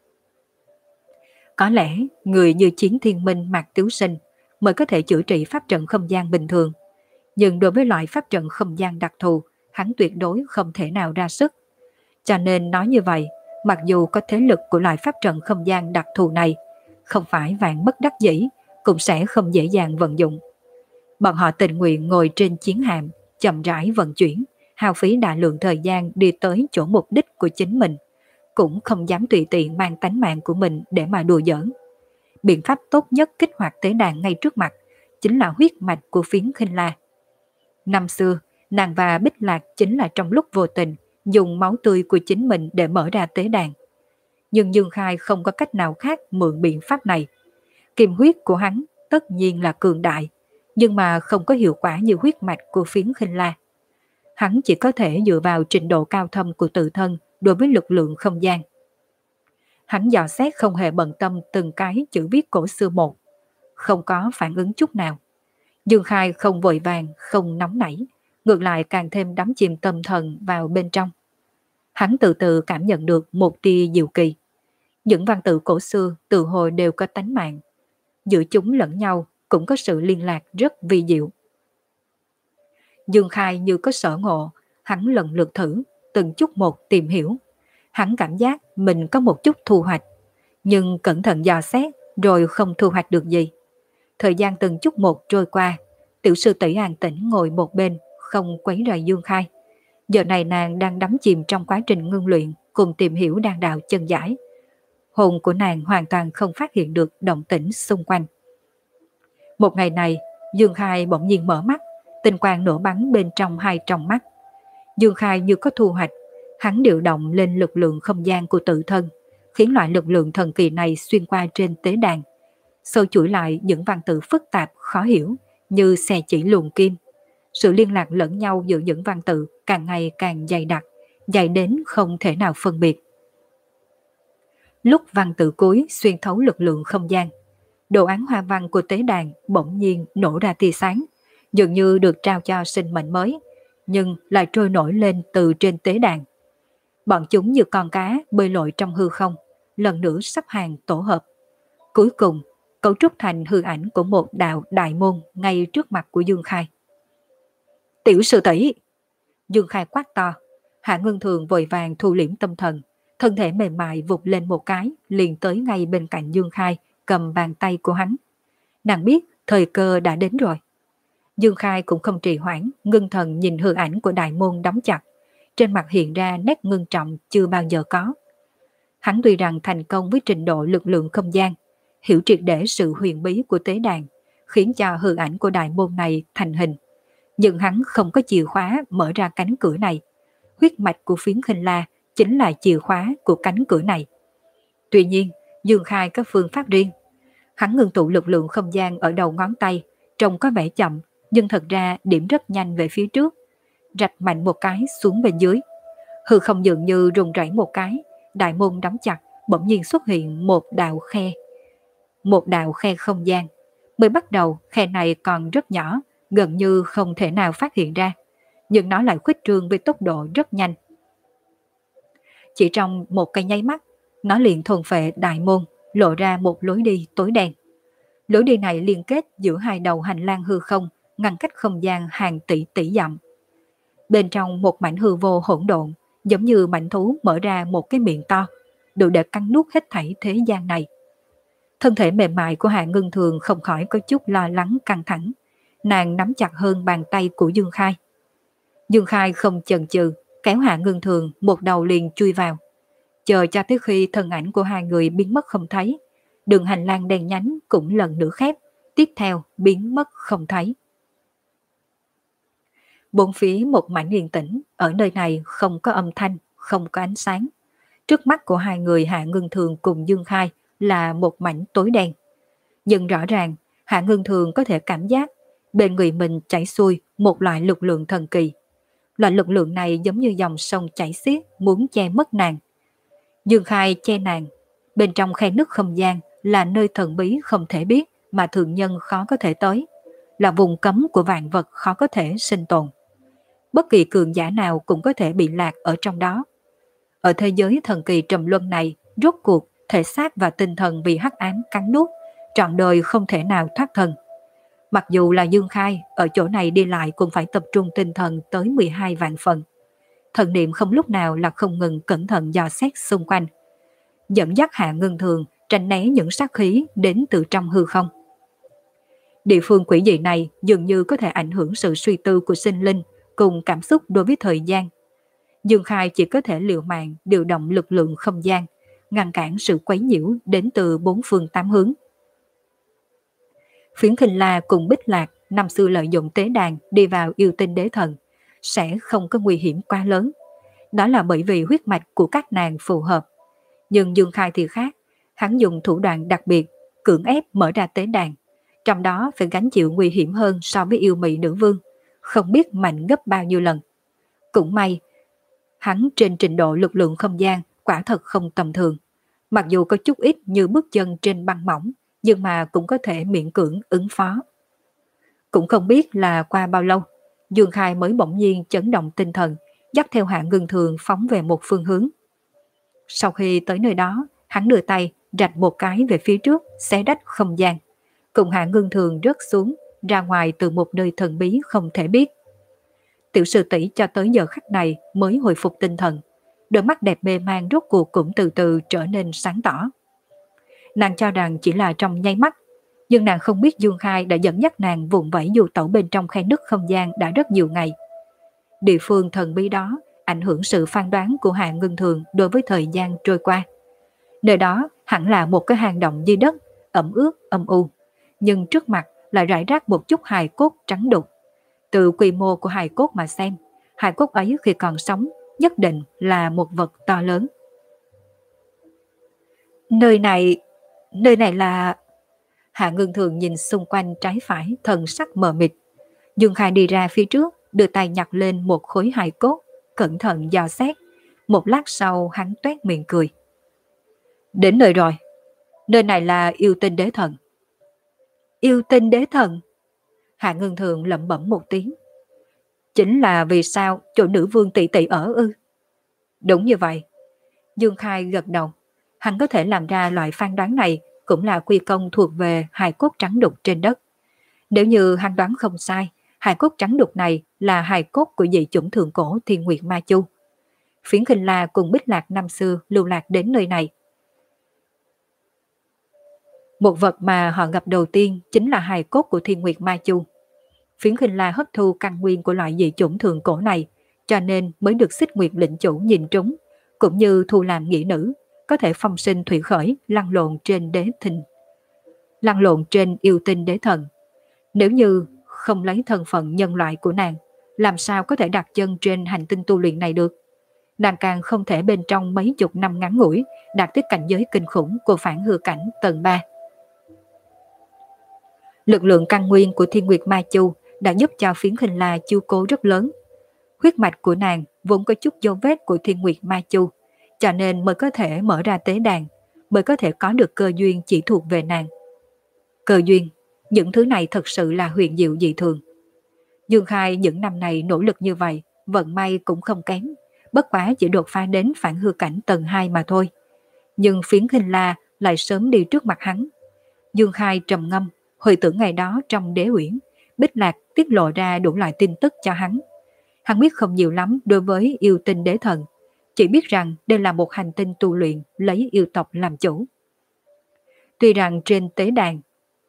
Có lẽ người như Chiến Thiên Minh Mạc Tiếu Sinh mới có thể chữa trị pháp trận không gian bình thường, nhưng đối với loại pháp trận không gian đặc thù, hắn tuyệt đối không thể nào ra sức. Cho nên nói như vậy, mặc dù có thế lực của loại pháp trận không gian đặc thù này, không phải vạn bất đắc dĩ, cũng sẽ không dễ dàng vận dụng. Bọn họ tình nguyện ngồi trên chiến hạm, chậm rãi vận chuyển, hao phí đại lượng thời gian đi tới chỗ mục đích của chính mình, cũng không dám tùy tiện mang tánh mạng của mình để mà đùa giỡn. Biện pháp tốt nhất kích hoạt tế đàn ngay trước mặt chính là huyết mạch của Phiến Khinh La. Năm xưa, nàng và Bích Lạc chính là trong lúc vô tình dùng máu tươi của chính mình để mở ra tế đàn. Nhưng Dương Khai không có cách nào khác mượn biện pháp này. Kim huyết của hắn tất nhiên là cường đại, nhưng mà không có hiệu quả như huyết mạch của Phiến Khinh La. Hắn chỉ có thể dựa vào trình độ cao thâm của tự thân đối với lực lượng không gian. Hắn dò xét không hề bận tâm từng cái chữ viết cổ xưa một, không có phản ứng chút nào. Dương Khai không vội vàng, không nóng nảy, ngược lại càng thêm đắm chìm tâm thần vào bên trong. Hắn từ từ cảm nhận được một tia diệu kỳ. Những văn tự cổ xưa từ hồi đều có tánh mạng. Giữa chúng lẫn nhau cũng có sự liên lạc rất vi diệu. Dương Khai như có sở ngộ, hắn lần lượt thử, từng chút một tìm hiểu. Hắn cảm giác mình có một chút thu hoạch, nhưng cẩn thận dò xét rồi không thu hoạch được gì. Thời gian từng chút một trôi qua, tiểu sư tỷ an tĩnh ngồi một bên, không quấy rầy Dương Khai. Giờ này nàng đang đắm chìm trong quá trình ngưng luyện cùng tìm hiểu đan đạo chân giải. Hồn của nàng hoàn toàn không phát hiện được động tĩnh xung quanh. Một ngày này, Dương Khai bỗng nhiên mở mắt, tinh quang nổ bắn bên trong hai tròng mắt. Dương Khai như có thu hoạch, hắn điều động lên lực lượng không gian của tự thân, khiến loại lực lượng thần kỳ này xuyên qua trên tế đàn, sâu chuỗi lại những văn tự phức tạp khó hiểu như xe chỉ luồng kim. Sự liên lạc lẫn nhau giữa những văn tự càng ngày càng dày đặc, dày đến không thể nào phân biệt. Lúc văn tự cuối xuyên thấu lực lượng không gian, đồ án hoa văn của tế đàn bỗng nhiên nổ ra tia sáng, dường như được trao cho sinh mệnh mới, nhưng lại trôi nổi lên từ trên tế đàn. Bọn chúng như con cá bơi lội trong hư không, lần nữa sắp hàng tổ hợp. Cuối cùng, cấu trúc thành hư ảnh của một đạo đại môn ngay trước mặt của Dương Khai. Tiểu sư tỷ! Dương Khai quát to. Hạ Ngân Thường vội vàng thu liễm tâm thần, thân thể mềm mại vụt lên một cái, liền tới ngay bên cạnh Dương Khai, cầm bàn tay của hắn. Nàng biết thời cơ đã đến rồi. Dương Khai cũng không trì hoãn, ngưng thần nhìn hư ảnh của đại môn đóng chặt, trên mặt hiện ra nét ngưng trọng chưa bao giờ có. Hắn tuy rằng thành công với trình độ lực lượng không gian, hiểu triệt để sự huyền bí của tế đàn, khiến cho hư ảnh của đại môn này thành hình. Nhưng hắn không có chìa khóa mở ra cánh cửa này. Huyết mạch của Phiến Khinh La chính là chìa khóa của cánh cửa này. Tuy nhiên, Dương Khai có phương pháp riêng. Hắn ngưng tụ lực lượng không gian ở đầu ngón tay, trông có vẻ chậm, nhưng thật ra điểm rất nhanh về phía trước. Rạch mạnh một cái xuống bên dưới. Hư không dường như rung rẩy một cái, đại môn đóng chặt, bỗng nhiên xuất hiện một đạo khe. Một đạo khe không gian. Mới bắt đầu, khe này còn rất nhỏ, gần như không thể nào phát hiện ra, nhưng nó lại khuếch trương với tốc độ rất nhanh. Chỉ trong một cái nháy mắt, nó liền thuần phệ đại môn, lộ ra một lối đi tối đen. Lối đi này liên kết giữa hai đầu hành lang hư không, ngăn cách không gian hàng tỷ tỷ dặm. Bên trong một mảnh hư vô hỗn độn, giống như mảnh thú mở ra một cái miệng to, đủ để cắn nuốt hết thảy thế gian này. Thân thể mềm mại của Hạ Ngân Thường không khỏi có chút lo lắng căng thẳng. Nàng nắm chặt hơn bàn tay của Dương Khai. Dương Khai không chần chừ, kéo Hạ Ngân Thường một đầu liền chui vào. Chờ cho tới khi thân ảnh của hai người biến mất không thấy, đường hành lang đen nhánh cũng lần nữa khép, tiếp theo biến mất không thấy. Bốn phía một mảnh yên tĩnh, ở nơi này không có âm thanh, không có ánh sáng. Trước mắt của hai người Hạ Ngân Thường cùng Dương Khai là một mảnh tối đen. Nhưng rõ ràng, Hạ Ngân Thường có thể cảm giác bên người mình chảy xuôi một loại lực lượng thần kỳ. Loại lực lượng này giống như dòng sông chảy xiết muốn che mất nàng. Dương Khai che nàng. Bên trong khe nứt không gian là nơi thần bí không thể biết mà thường nhân khó có thể tới. Là vùng cấm của vạn vật khó có thể sinh tồn. Bất kỳ cường giả nào cũng có thể bị lạc ở trong đó. Ở thế giới thần kỳ trầm luân này, rốt cuộc thể xác và tinh thần bị hắc ám cắn nuốt, trọn đời không thể nào thoát thân. Mặc dù là Dương Khai, ở chỗ này đi lại cũng phải tập trung tinh thần tới mười hai vạn phần. Thần niệm không lúc nào là không ngừng cẩn thận dò xét xung quanh, dẫn dắt Hạ Ngân Thường tránh né những sát khí đến từ trong hư không. Địa phương quỷ dị này dường như có thể ảnh hưởng sự suy tư của sinh linh cùng cảm xúc đối với thời gian. Dương Khai chỉ có thể liều mạng điều động lực lượng không gian, ngăn cản sự quấy nhiễu đến từ bốn phương tám hướng. Phiến Khinh La cùng Bích Lạc năm xưa lợi dụng tế đàn đi vào yêu tinh đế thần, sẽ không có nguy hiểm quá lớn. Đó là bởi vì huyết mạch của các nàng phù hợp. Nhưng Dương Khai thì khác, hắn dùng thủ đoạn đặc biệt, cưỡng ép mở ra tế đàn, trong đó phải gánh chịu nguy hiểm hơn so với yêu mị nữ vương, không biết mạnh gấp bao nhiêu lần. Cũng may, hắn trên trình độ lực lượng không gian quả thật không tầm thường. Mặc dù có chút ít như bước chân trên băng mỏng, nhưng mà cũng có thể miễn cưỡng ứng phó. Cũng không biết là qua bao lâu, Dương Khai mới bỗng nhiên chấn động tinh thần, dắt theo Hạ Ngân Thường phóng về một phương hướng. Sau khi tới nơi đó, hắn đưa tay rạch một cái về phía trước, xé rách không gian, cùng Hạ Ngân Thường rớt xuống, ra ngoài từ một nơi thần bí không thể biết. Tiểu sư tỷ cho tới giờ khắc này mới hồi phục tinh thần, đôi mắt đẹp mê man rốt cuộc cũng từ từ trở nên sáng tỏ. Nàng cho rằng chỉ là trong nháy mắt, nhưng nàng không biết Dương Khai đã dẫn dắt nàng vùng vẫy du tẩu bên trong khe nứt không gian đã rất nhiều ngày. Địa phương thần bí đó ảnh hưởng sự phán đoán của Hạ Ngân Thường đối với thời gian trôi qua. Nơi đó hẳn là một cái hang động dưới đất, ẩm ướt, âm u, nhưng trước mặt lại rải rác một chút hài cốt trắng đục. Từ quy mô của hài cốt mà xem, hài cốt ấy khi còn sống nhất định là một vật to lớn. Nơi này, nơi này là... Hạ Ngân Thường nhìn xung quanh trái phải, thần sắc mờ mịt. Dương Khai đi ra phía trước, đưa tay nhặt lên một khối hài cốt, cẩn thận dò xét. Một lát sau hắn toét miệng cười. Đến nơi rồi, nơi này là yêu tinh đế thần. Yêu tinh đế thần? Hạ Ngân Thường lẩm bẩm một tiếng. Chính là vì sao chỗ nữ vương tỷ tỷ ở ư? Đúng như vậy. Dương Khai gật đầu. Hắn có thể làm ra loại phán đoán này cũng là quy công thuộc về hài cốt trắng đục trên đất. Nếu như hắn đoán không sai, hài cốt trắng đục này là hài cốt của dị chủng thượng cổ Thiên Nguyệt Ma Chu. Phiến Khinh La cùng Bích Lạc năm xưa lưu lạc đến nơi này. Một vật mà họ gặp đầu tiên chính là hài cốt của Thiên Nguyệt Ma Chu. Phiến Khinh La hấp thu căn nguyên của loại dị chủng thượng cổ này, cho nên mới được Xích Nguyệt lĩnh chủ nhìn trúng, cũng như thu làm nghĩa nữ, có thể phong sinh thủy khởi, lăn lộn trên đế thình, lăn lộn trên yêu tinh đế thần. Nếu như không lấy thân phận nhân loại của nàng, làm sao có thể đặt chân trên hành tinh tu luyện này được? Nàng càng không thể bên trong mấy chục năm ngắn ngủi đạt tới cảnh giới kinh khủng của phản hư cảnh tầng ba. Lực lượng căn nguyên của Thiên Nguyệt Ma Chu đã giúp cho Phiến Khinh La chiếu cố rất lớn. Huyết mạch của nàng vốn có chút dấu vết của Thiên Nguyệt Ma Chu, cho nên mới có thể mở ra tế đàn, mới có thể có được cơ duyên chỉ thuộc về nàng. Cơ duyên, những thứ này thật sự là huyền diệu dị thường. Dương Khai những năm này nỗ lực như vậy, vận may cũng không kém, bất quá chỉ đột phá đến phản hư cảnh tầng hai mà thôi. Nhưng Phiến Khinh La lại sớm đi trước mặt hắn. Dương Khai trầm ngâm, hồi tưởng ngày đó trong đế uyển, Bích Lạc tiết lộ ra đủ loại tin tức cho hắn. Hắn biết không nhiều lắm đối với yêu tinh đế thần, chỉ biết rằng đây là một hành tinh tu luyện lấy yêu tộc làm chủ. Tuy rằng trên tế đàn,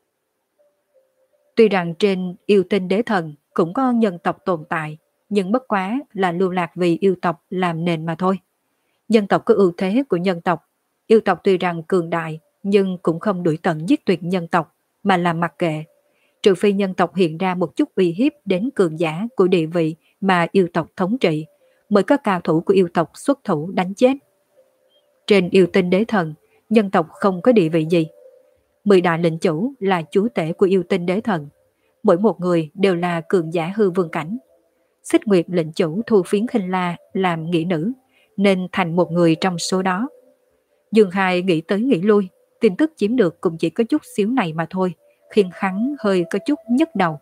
tuy rằng trên yêu tinh đế thần cũng có nhân tộc tồn tại, nhưng bất quá là lưu lạc vì yêu tộc làm nền mà thôi. Nhân tộc có ưu thế của nhân tộc, yêu tộc tuy rằng cường đại nhưng cũng không đuổi tận giết tuyệt nhân tộc, mà làm mặc kệ. Trừ phi nhân tộc hiện ra một chút uy hiếp đến cường giả của địa vị mà yêu tộc thống trị, mới có cao thủ của yêu tộc xuất thủ đánh chết. Trên yêu tinh đế thần, nhân tộc không có địa vị gì. Mười đại lĩnh chủ là chúa tể của yêu tinh đế thần. Mỗi một người đều là cường giả hư vương cảnh. Xích Nguyệt lĩnh chủ thu Phiến Khinh La làm nghĩa nữ, nên thành một người trong số đó. Dương Khai nghĩ tới nghĩ lui, tin tức chiếm được cũng chỉ có chút xíu này mà thôi, khiến hắn hơi có chút nhức đầu.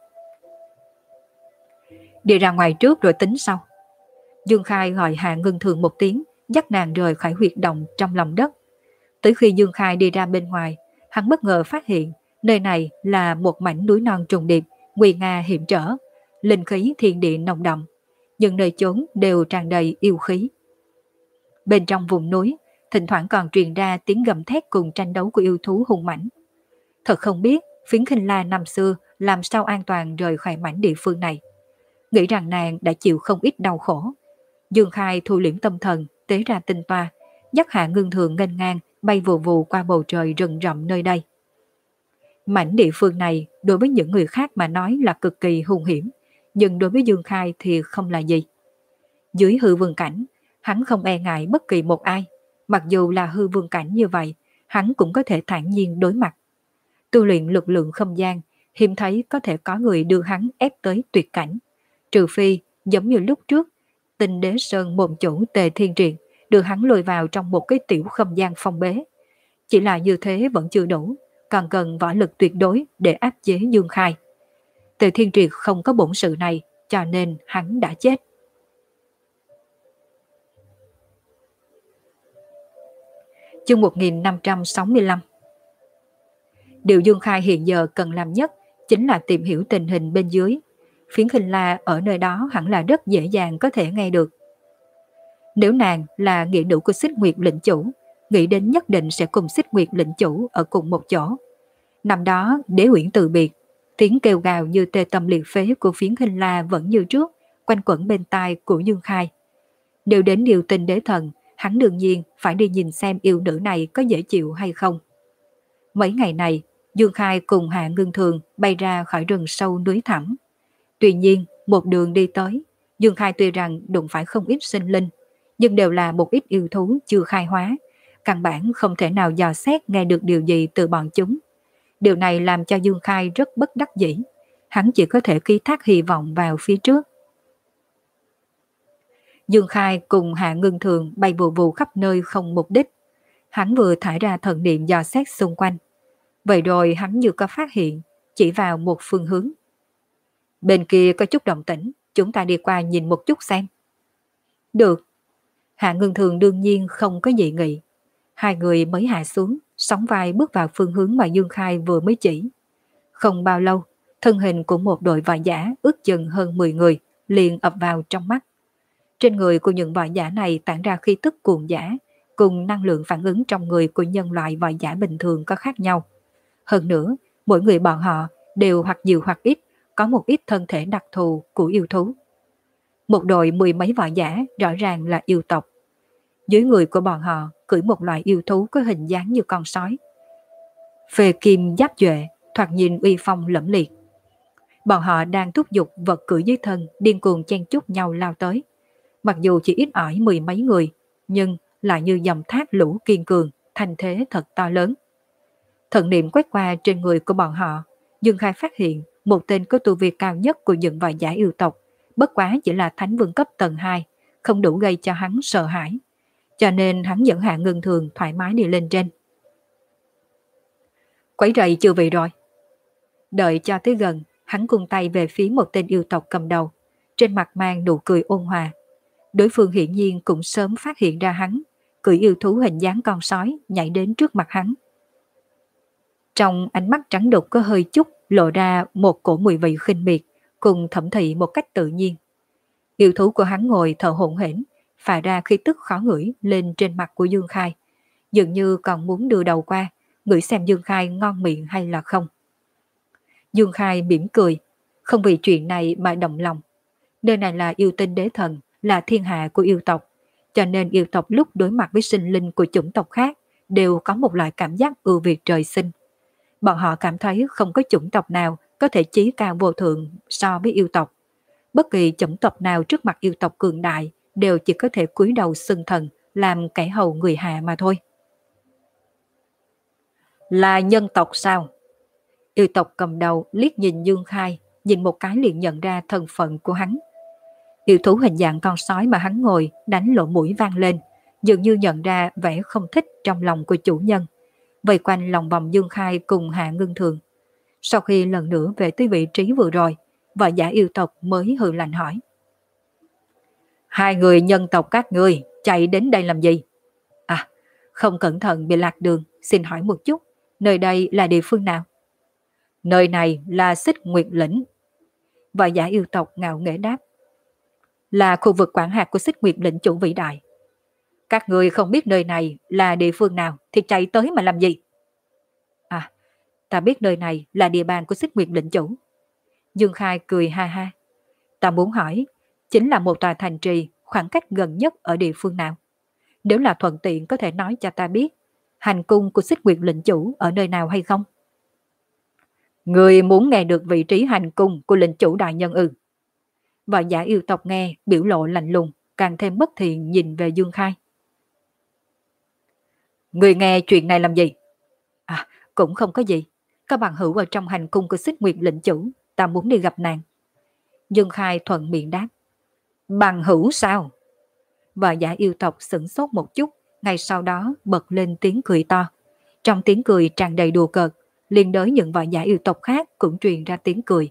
Đi ra ngoài trước rồi tính sau. Dương Khai gọi Hạ Ngân Thường một tiếng, dắt nàng rời khỏi huyệt động trong lòng đất. Tới khi Dương Khai đi ra bên ngoài, hắn bất ngờ phát hiện nơi này là một mảnh núi non trùng điệp, nguy nga hiểm trở, linh khí thiên địa nồng đậm, nhưng nơi chốn đều tràn đầy yêu khí. Bên trong vùng núi, thỉnh thoảng còn truyền ra tiếng gầm thét cùng tranh đấu của yêu thú hung mãnh. Thật không biết Phiến Khinh La năm xưa làm sao an toàn rời khỏi mảnh địa phương này. Nghĩ rằng nàng đã chịu không ít đau khổ, Dương Khai thu liễm tâm thần, tế ra tinh toa, dắt Hạ Ngân Thường nghênh ngang bay vù vù qua bầu trời rừng rậm nơi đây. Mảnh địa phương này đối với những người khác mà nói là cực kỳ hung hiểm, nhưng đối với Dương Khai thì không là gì. Dưới hư vương cảnh, hắn không e ngại bất kỳ một ai, mặc dù là hư vương cảnh như vậy, hắn cũng có thể thản nhiên đối mặt. Tu luyện lực lượng không gian, hiếm thấy có thể có người đưa hắn ép tới tuyệt cảnh, trừ phi giống như lúc trước, Tinh Đế Sơn môn chủ Tề Thiên Triệt đưa hắn lôi vào trong một cái tiểu không gian phong bế. Chỉ là như thế vẫn chưa đủ, còn cần võ lực tuyệt đối để áp chế Dương Khai. Tề Thiên Triệt không có bổn sự này, cho nên hắn đã chết. Chương một nghìn năm trăm sáu mươi lăm. Điều Dương Khai hiện giờ cần làm nhất chính là tìm hiểu tình hình bên dưới. Phiến Khinh La ở nơi đó hẳn là rất dễ dàng có thể nghe được. Nếu nàng là nghĩa nữ của Xích Nguyệt lĩnh chủ, nghĩ đến nhất định sẽ cùng Xích Nguyệt lĩnh chủ ở cùng một chỗ. Năm đó Đế Uyển từ biệt, tiếng kêu gào như tê tâm liệt phế của Phiến Khinh La vẫn như trước, quanh quẩn bên tai của Dương Khai. Đều đến điều tình đế thần, hắn đương nhiên phải đi nhìn xem yêu nữ này có dễ chịu hay không. Mấy ngày này, Dương Khai cùng Hạ Ngưng Thường bay ra khỏi rừng sâu núi thẳm. Tuy nhiên, một đường đi tới, Dương Khai tuy rằng đụng phải không ít sinh linh, nhưng đều là một ít yêu thú chưa khai hóa, căn bản không thể nào dò xét nghe được điều gì từ bọn chúng. Điều này làm cho Dương Khai rất bất đắc dĩ, hắn chỉ có thể ký thác hy vọng vào phía trước. Dương Khai cùng Hạ Ngưng Thường bay vù vù khắp nơi không mục đích. Hắn vừa thải ra thần niệm dò xét xung quanh. Vậy rồi hắn như có phát hiện, chỉ vào một phương hướng. Bên kia có chút động tĩnh, chúng ta đi qua nhìn một chút xem. Được. Hạ Ngưng Thường đương nhiên không có dị nghị. Hai người mới hạ xuống, sóng vai bước vào phương hướng mà Dương Khai vừa mới chỉ. Không bao lâu, thân hình của một đội võ giả ước chừng hơn mười người liền ập vào trong mắt. Trên người của những võ giả này tản ra khí tức cuồng dã, cùng năng lượng phản ứng trong người của nhân loại võ giả bình thường có khác nhau. Hơn nữa, mỗi người bọn họ đều hoặc nhiều hoặc ít có một ít thân thể đặc thù của yêu thú. Một đội mười mấy võ giả rõ ràng là yêu tộc. Dưới người của bọn họ cưỡi một loại yêu thú có hình dáng như con sói. Phệ kim giáp duệ, thoạt nhìn uy phong lẫm liệt. Bọn họ đang thúc giục vật cưỡi dưới thân điên cuồng chen chúc nhau lao tới. Mặc dù chỉ ít ỏi mười mấy người, nhưng lại như dòng thác lũ kiên cường, thành thế thật to lớn. Thần niệm quét qua trên người của bọn họ, Dương Khai phát hiện một tên có tu vi cao nhất của những võ giả yêu tộc, bất quá chỉ là thánh vương cấp tầng hai, không đủ gây cho hắn sợ hãi. Cho nên hắn dẫn Hạ Ngưng Thường thoải mái đi lên trên. Quấy rầy chưa vị rồi. Đợi cho tới gần, hắn cung tay về phía một tên yêu tộc cầm đầu, trên mặt mang nụ cười ôn hòa. Đối phương hiển nhiên cũng sớm phát hiện ra hắn, cưỡi yêu thú hình dáng con sói nhảy đến trước mặt hắn. Trong ánh mắt trắng đục có hơi chút lộ ra một cổ mùi vị khinh miệt, cùng thẩm thị một cách tự nhiên. Yêu thú của hắn ngồi thở hổn hển, phả ra khí tức khó ngửi lên trên mặt của Dương Khai, dường như còn muốn đưa đầu qua, ngửi xem Dương Khai ngon miệng hay là không. Dương Khai mỉm cười, không vì chuyện này mà động lòng. Nơi này là yêu tinh đế thần, là thiên hạ của yêu tộc, cho nên yêu tộc lúc đối mặt với sinh linh của chủng tộc khác đều có một loại cảm giác ưu việt trời sinh. Bọn họ cảm thấy không có chủng tộc nào có thể chí cao vô thượng so với yêu tộc. Bất kỳ chủng tộc nào trước mặt yêu tộc cường đại đều chỉ có thể cúi đầu xưng thần, làm kẻ hầu người hạ mà thôi. Là nhân tộc sao? Yêu tộc cầm đầu liếc nhìn Dương Khai, nhìn một cái liền nhận ra thân phận của hắn. Yêu thú hình dạng con sói mà hắn ngồi đánh lỗ mũi vang lên, dường như nhận ra vẻ không thích trong lòng của chủ nhân, vây quanh lòng vòng Dương Khai cùng Hạ Ngưng Thường. Sau khi lần nữa về tới vị trí vừa rồi, võ giả yêu tộc mới hừ lạnh hỏi. Hai người nhân tộc các ngươi chạy đến đây làm gì? À, không cẩn thận bị lạc đường, xin hỏi một chút, nơi đây là địa phương nào? Nơi này là Xích Nguyệt lĩnh. Võ giả yêu tộc ngạo nghễ đáp. Là khu vực quản hạt của Xích Nguyệt lĩnh chủ vĩ đại. Các ngươi không biết nơi này là địa phương nào thì chạy tới mà làm gì? À, ta biết nơi này là địa bàn của Xích Nguyệt lĩnh chủ. Dương Khai cười ha ha. Ta muốn hỏi, chính là một tòa thành trì khoảng cách gần nhất ở địa phương nào? Nếu là thuận tiện có thể nói cho ta biết, hành cung của Xích Nguyệt lĩnh chủ ở nơi nào hay không? Người muốn nghe được vị trí hành cung của lĩnh chủ đại nhân ư? Võ giả yêu tộc nghe biểu lộ lạnh lùng, càng thêm bất thiện nhìn về Dương Khai. Người nghe chuyện này làm gì? À, cũng không có gì. Các bạn hữu ở trong hành cung của Xích Nguyệt lĩnh chủ, ta muốn đi gặp nàng. Dương Khai thuận miệng đáp. Bằng hữu sao? Võ giả yêu tộc sửng sốt một chút, ngay sau đó bật lên tiếng cười to. Trong tiếng cười tràn đầy đùa cợt, liên đới những võ giả yêu tộc khác cũng truyền ra tiếng cười.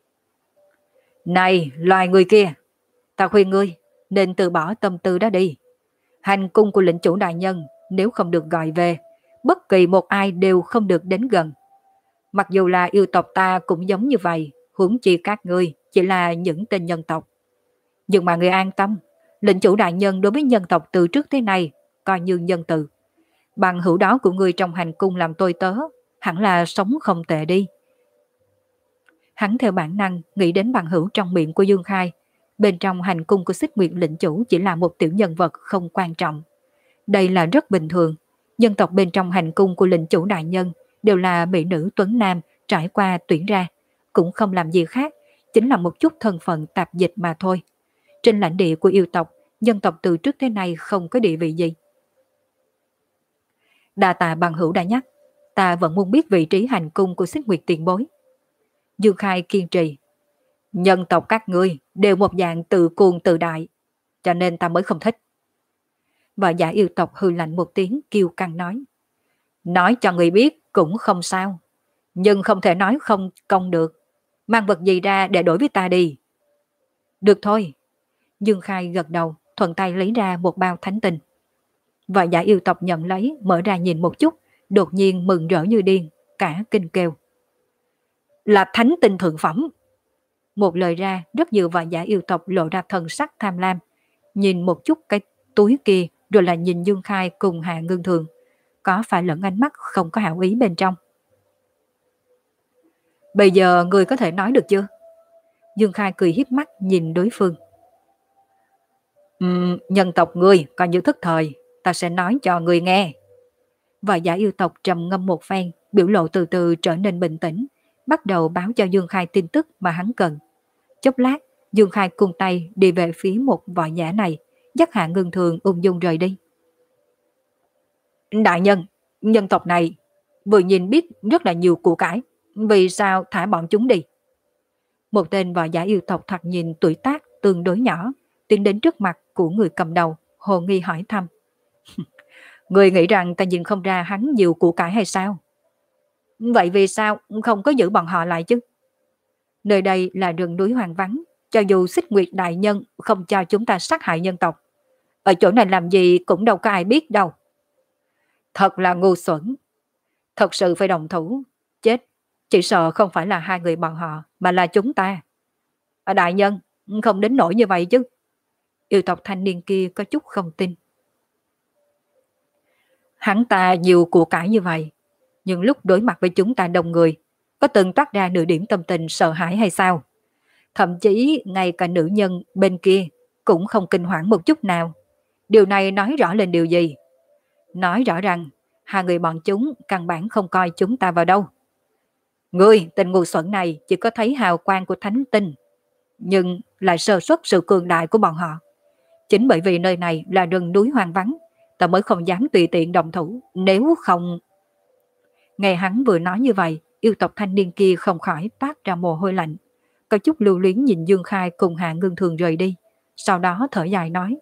Này, loài người kia, ta khuyên ngươi nên từ bỏ tâm tư đó đi. Hành cung của lĩnh chủ đại nhân nếu không được gọi về, bất kỳ một ai đều không được đến gần. Mặc dù là yêu tộc ta cũng giống như vậy, huống chi các ngươi chỉ là những tên nhân tộc. Nhưng mà ngươi an tâm, Lệnh chủ đại nhân đối với nhân tộc từ trước tới nay coi như nhân từ. Bằng hữu đó của ngươi trong hành cung làm tôi tớ, hẳn là sống không tệ đi. Hắn theo bản năng nghĩ đến bằng hữu trong miệng của Dương Khai. Bên trong hành cung của Xích Nguyệt lệnh chủ chỉ là một tiểu nhân vật không quan trọng. Đây là rất bình thường. Nhân tộc bên trong hành cung của lệnh chủ đại nhân đều là mỹ nữ tuấn nam trải qua tuyển ra, cũng không làm gì khác, chính là một chút thân phận tạp dịch mà thôi. Trên lãnh địa của yêu tộc, nhân tộc từ trước tới nay không có địa vị gì. Đa tạ bằng hữu đã nhắc, ta vẫn muốn biết vị trí hành cung của Xích Nguyệt tiền bối. Dương Khai kiên trì. Nhân tộc các ngươi đều một dạng tự cuồng tự đại, cho nên ta mới không thích. Và giả yêu tộc hư lạnh một tiếng kiêu căng nói. Nói cho người biết cũng không sao, nhưng không thể nói không công được. Mang vật gì ra để đổi với ta đi. Được thôi. Dương Khai gật đầu, thuận tay lấy ra một bao thánh tinh. Và giả yêu tộc nhận lấy, mở ra nhìn một chút, đột nhiên mừng rỡ như điên, cả kinh kêu. Là thánh tinh thượng phẩm. Một lời ra, rất nhiều và giả yêu tộc lộ ra thần sắc tham lam. Nhìn một chút cái túi kia, rồi là nhìn Dương Khai cùng Hạ Ngưng Thường. Có phải lẫn ánh mắt không có hảo ý bên trong. Bây giờ người có thể nói được chưa? Dương Khai cười hiếp mắt nhìn đối phương. Uhm, nhân tộc ngươi coi như thức thời, ta sẽ nói cho người nghe. Và giả yêu tộc trầm ngâm một phen, biểu lộ từ từ trở nên bình tĩnh, bắt đầu báo cho Dương Khai tin tức mà hắn cần. Chốc lát, Dương Khai cung tay đi về phía một võ giả này, dắt Hạ Ngưng Thường ung dung rời đi. Đại nhân, nhân tộc này vừa nhìn biết rất là nhiều của cải, vì sao thả bọn chúng đi? Một tên võ giả yêu tộc thoạt nhìn tuổi tác tương đối nhỏ, tiến đến trước mặt của người cầm đầu, hồ nghi hỏi thăm. Người nghĩ rằng ta nhìn không ra hắn nhiều của cải hay sao? Vậy vì sao không có giữ bọn họ lại chứ? Nơi đây là rừng núi hoang vắng, cho dù Xích Nguyệt đại nhân không cho chúng ta sát hại nhân tộc, ở chỗ này làm gì cũng đâu có ai biết đâu. Thật là ngu xuẩn. Thật sự phải đồng thủ. Chết, chỉ sợ không phải là hai người bọn họ, mà là chúng ta. À, đại nhân, không đến nỗi như vậy chứ. Yêu tộc thanh niên kia có chút không tin. Hắn ta nhiều của cải như vậy, nhưng lúc đối mặt với chúng ta đông người, có từng toát ra nửa điểm tâm tình sợ hãi hay sao? Thậm chí ngay cả nữ nhân bên kia cũng không kinh hoảng một chút nào. Điều này nói rõ lên điều gì? Nói rõ rằng hai người bọn chúng căn bản không coi chúng ta vào đâu. Ngươi, tên ngu xuẩn này chỉ có thấy hào quang của thánh tinh, nhưng lại sơ suất sự cường đại của bọn họ. Chính bởi vì nơi này là rừng núi hoang vắng, ta mới không dám tùy tiện động thủ, nếu không... Nghe hắn vừa nói như vậy, yêu tộc thanh niên kia không khỏi toát ra mồ hôi lạnh, có chút lưu luyến nhìn Dương Khai cùng Hạ Ngưng Thường rời đi, sau đó thở dài nói.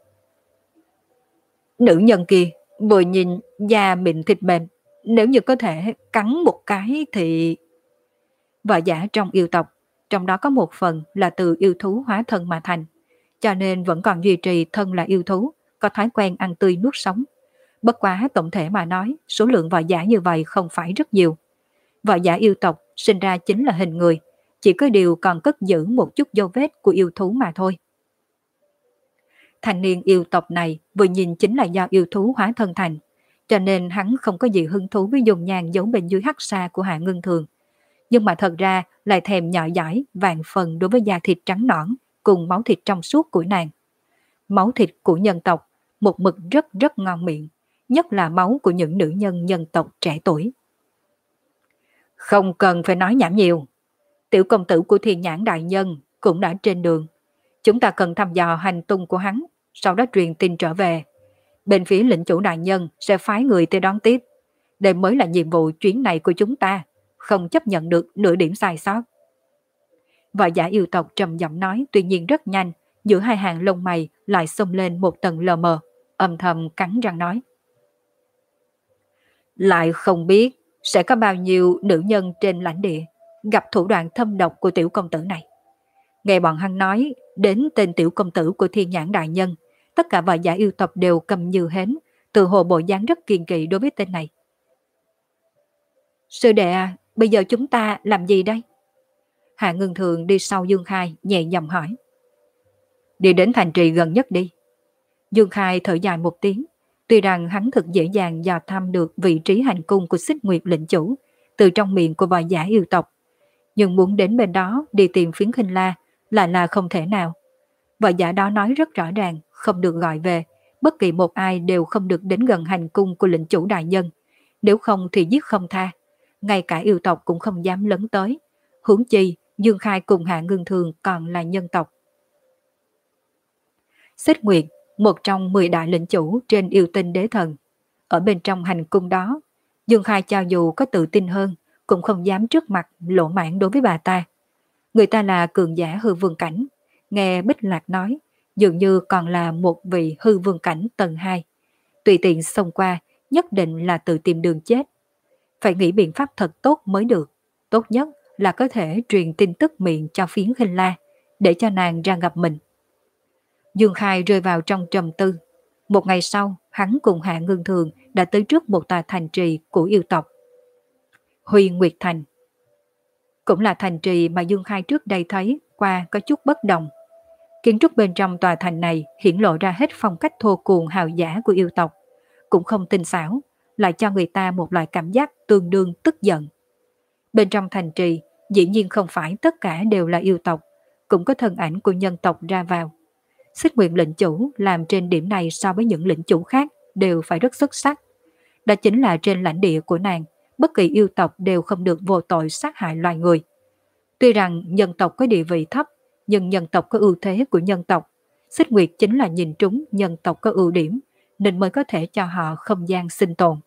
Nữ nhân kia vừa nhìn da mịn thịt mềm, nếu như có thể cắn một cái thì... Vợ giả trong yêu tộc, trong đó có một phần là từ yêu thú hóa thân mà thành, cho nên vẫn còn duy trì thân là yêu thú, có thói quen ăn tươi nuốt sống. Bất quá tổng thể mà nói, số lượng vợ giả như vậy không phải rất nhiều. Vợ giả yêu tộc sinh ra chính là hình người, chỉ có điều còn cất giữ một chút dấu vết của yêu thú mà thôi. Thanh niên yêu tộc này vừa nhìn chính là do yêu thú hóa thân thành, cho nên hắn không có gì hứng thú với dùng nhàn giấu bên dưới hắc sa của Hạ Ngưng Thường. Nhưng mà thật ra lại thèm nhỏ dãi vạn phần đối với da thịt trắng nõn cùng máu thịt trong suốt của nàng. Máu thịt của nhân tộc một mực rất rất ngon miệng, nhất là máu của những nữ nhân nhân tộc trẻ tuổi. Không cần phải nói nhảm nhiều, tiểu công tử của Thiên Nhãn đại nhân cũng đã trên đường. Chúng ta cần thăm dò hành tung của hắn, sau đó truyền tin trở về. Bên phía lĩnh chủ đại nhân sẽ phái người tới đón tiếp. Đây mới là nhiệm vụ chuyến này của chúng ta, không chấp nhận được nửa điểm sai sót. Võ giả yêu tộc trầm giọng nói, tuy nhiên rất nhanh, giữa hai hàng lông mày lại xông lên một tầng lờ mờ, âm thầm cắn răng nói. Lại không biết sẽ có bao nhiêu nữ nhân trên lãnh địa gặp thủ đoạn thâm độc của tiểu công tử này. Nghe bọn hắn nói đến tên tiểu công tử của Thiên Nhãn đại nhân, tất cả võ giả yêu tộc đều cầm như hến, từ hồ bộ dáng rất kiên kỵ đối với tên này. Sư đệ à, bây giờ chúng ta làm gì đây? Hạ Ngưng Thường đi sau Dương Khai nhẹ giọng hỏi. Đi đến thành trì gần nhất đi. Dương Khai thở dài một tiếng, tuy rằng hắn thực dễ dàng dò thăm được vị trí hành cung của Xích Nguyệt lĩnh chủ từ trong miệng của võ giả yêu tộc, nhưng muốn đến bên đó đi tìm Phiến Khinh La lại là không thể nào. Võ giả đó nói rất rõ ràng, không được gọi về, bất kỳ một ai đều không được đến gần hành cung của lĩnh chủ đại nhân, nếu không thì giết không tha, ngay cả yêu tộc cũng không dám lấn tới. Huống chi, Dương Khai cùng Hạ Ngưng Thường còn là nhân tộc. Xích Nguyệt, một trong mười đại lĩnh chủ trên yêu tinh đế thần. Ở bên trong hành cung đó, Dương Khai cho dù có tự tin hơn, cũng không dám trước mặt lộ mãn đối với bà ta. Người ta là cường giả hư vương cảnh, nghe Bích Lạc nói, dường như còn là một vị hư vương cảnh tầng hai. Tùy tiện xông qua, nhất định là tự tìm đường chết. Phải nghĩ biện pháp thật tốt mới được. Tốt nhất là có thể truyền tin tức miệng cho Phiến Khinh La, để cho nàng ra gặp mình. Dương Khai rơi vào trong trầm tư. Một ngày sau, hắn cùng Hạ Ngưng Thường đã tới trước một tòa thành trì của yêu tộc. Huy Nguyệt Thành. Cũng là thành trì mà Dương Khai trước đây thấy qua có chút bất đồng. Kiến trúc bên trong tòa thành này hiển lộ ra hết phong cách thô cuồng hào giả của yêu tộc, cũng không tinh xảo, lại cho người ta một loại cảm giác tương đương tức giận. Bên trong thành trì, dĩ nhiên không phải tất cả đều là yêu tộc, cũng có thân ảnh của nhân tộc ra vào. Xích Nguyệt lĩnh chủ làm trên điểm này so với những lĩnh chủ khác đều phải rất xuất sắc. Đó chính là trên lãnh địa của nàng, bất kỳ yêu tộc đều không được vô tội sát hại loài người. Tuy rằng nhân tộc có địa vị thấp, nhưng nhân tộc có ưu thế của nhân tộc. Xích Nguyệt chính là nhìn trúng nhân tộc có ưu điểm, nên mới có thể cho họ không gian sinh tồn.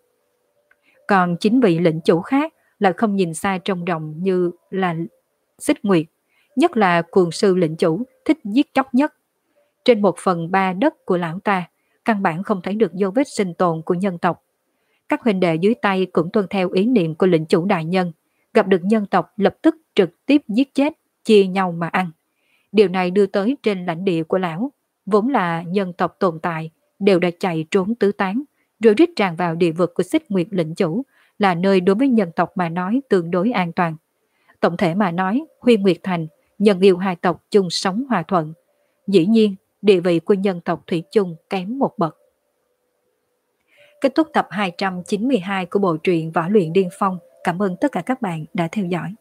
Còn chính vị lĩnh chủ khác là không nhìn xa trông rộng như là Xích Nguyệt, nhất là cuồng sư lĩnh chủ thích giết chóc nhất. Trên một phần ba đất của lão ta, căn bản không thấy được dấu vết sinh tồn của nhân tộc. Các huynh đệ dưới tay cũng tuân theo ý niệm của lĩnh chủ đại nhân, gặp được nhân tộc lập tức trực tiếp giết chết, chia nhau mà ăn. Điều này đưa tới trên lãnh địa của lão, vốn là nhân tộc tồn tại, đều đã chạy trốn tứ tán, rồi rít tràn vào địa vực của Xích Nguyệt lĩnh chủ, là nơi đối với nhân tộc mà nói tương đối an toàn. Tổng thể mà nói, Huy Nguyệt Thành, nhân yêu hai tộc chung sống hòa thuận. Dĩ nhiên, địa vị của nhân tộc thủy chung kém một bậc. Kết thúc tập hai trăm chín mươi hai của bộ truyện Võ Luyện Điên Phong. Cảm ơn tất cả các bạn đã theo dõi.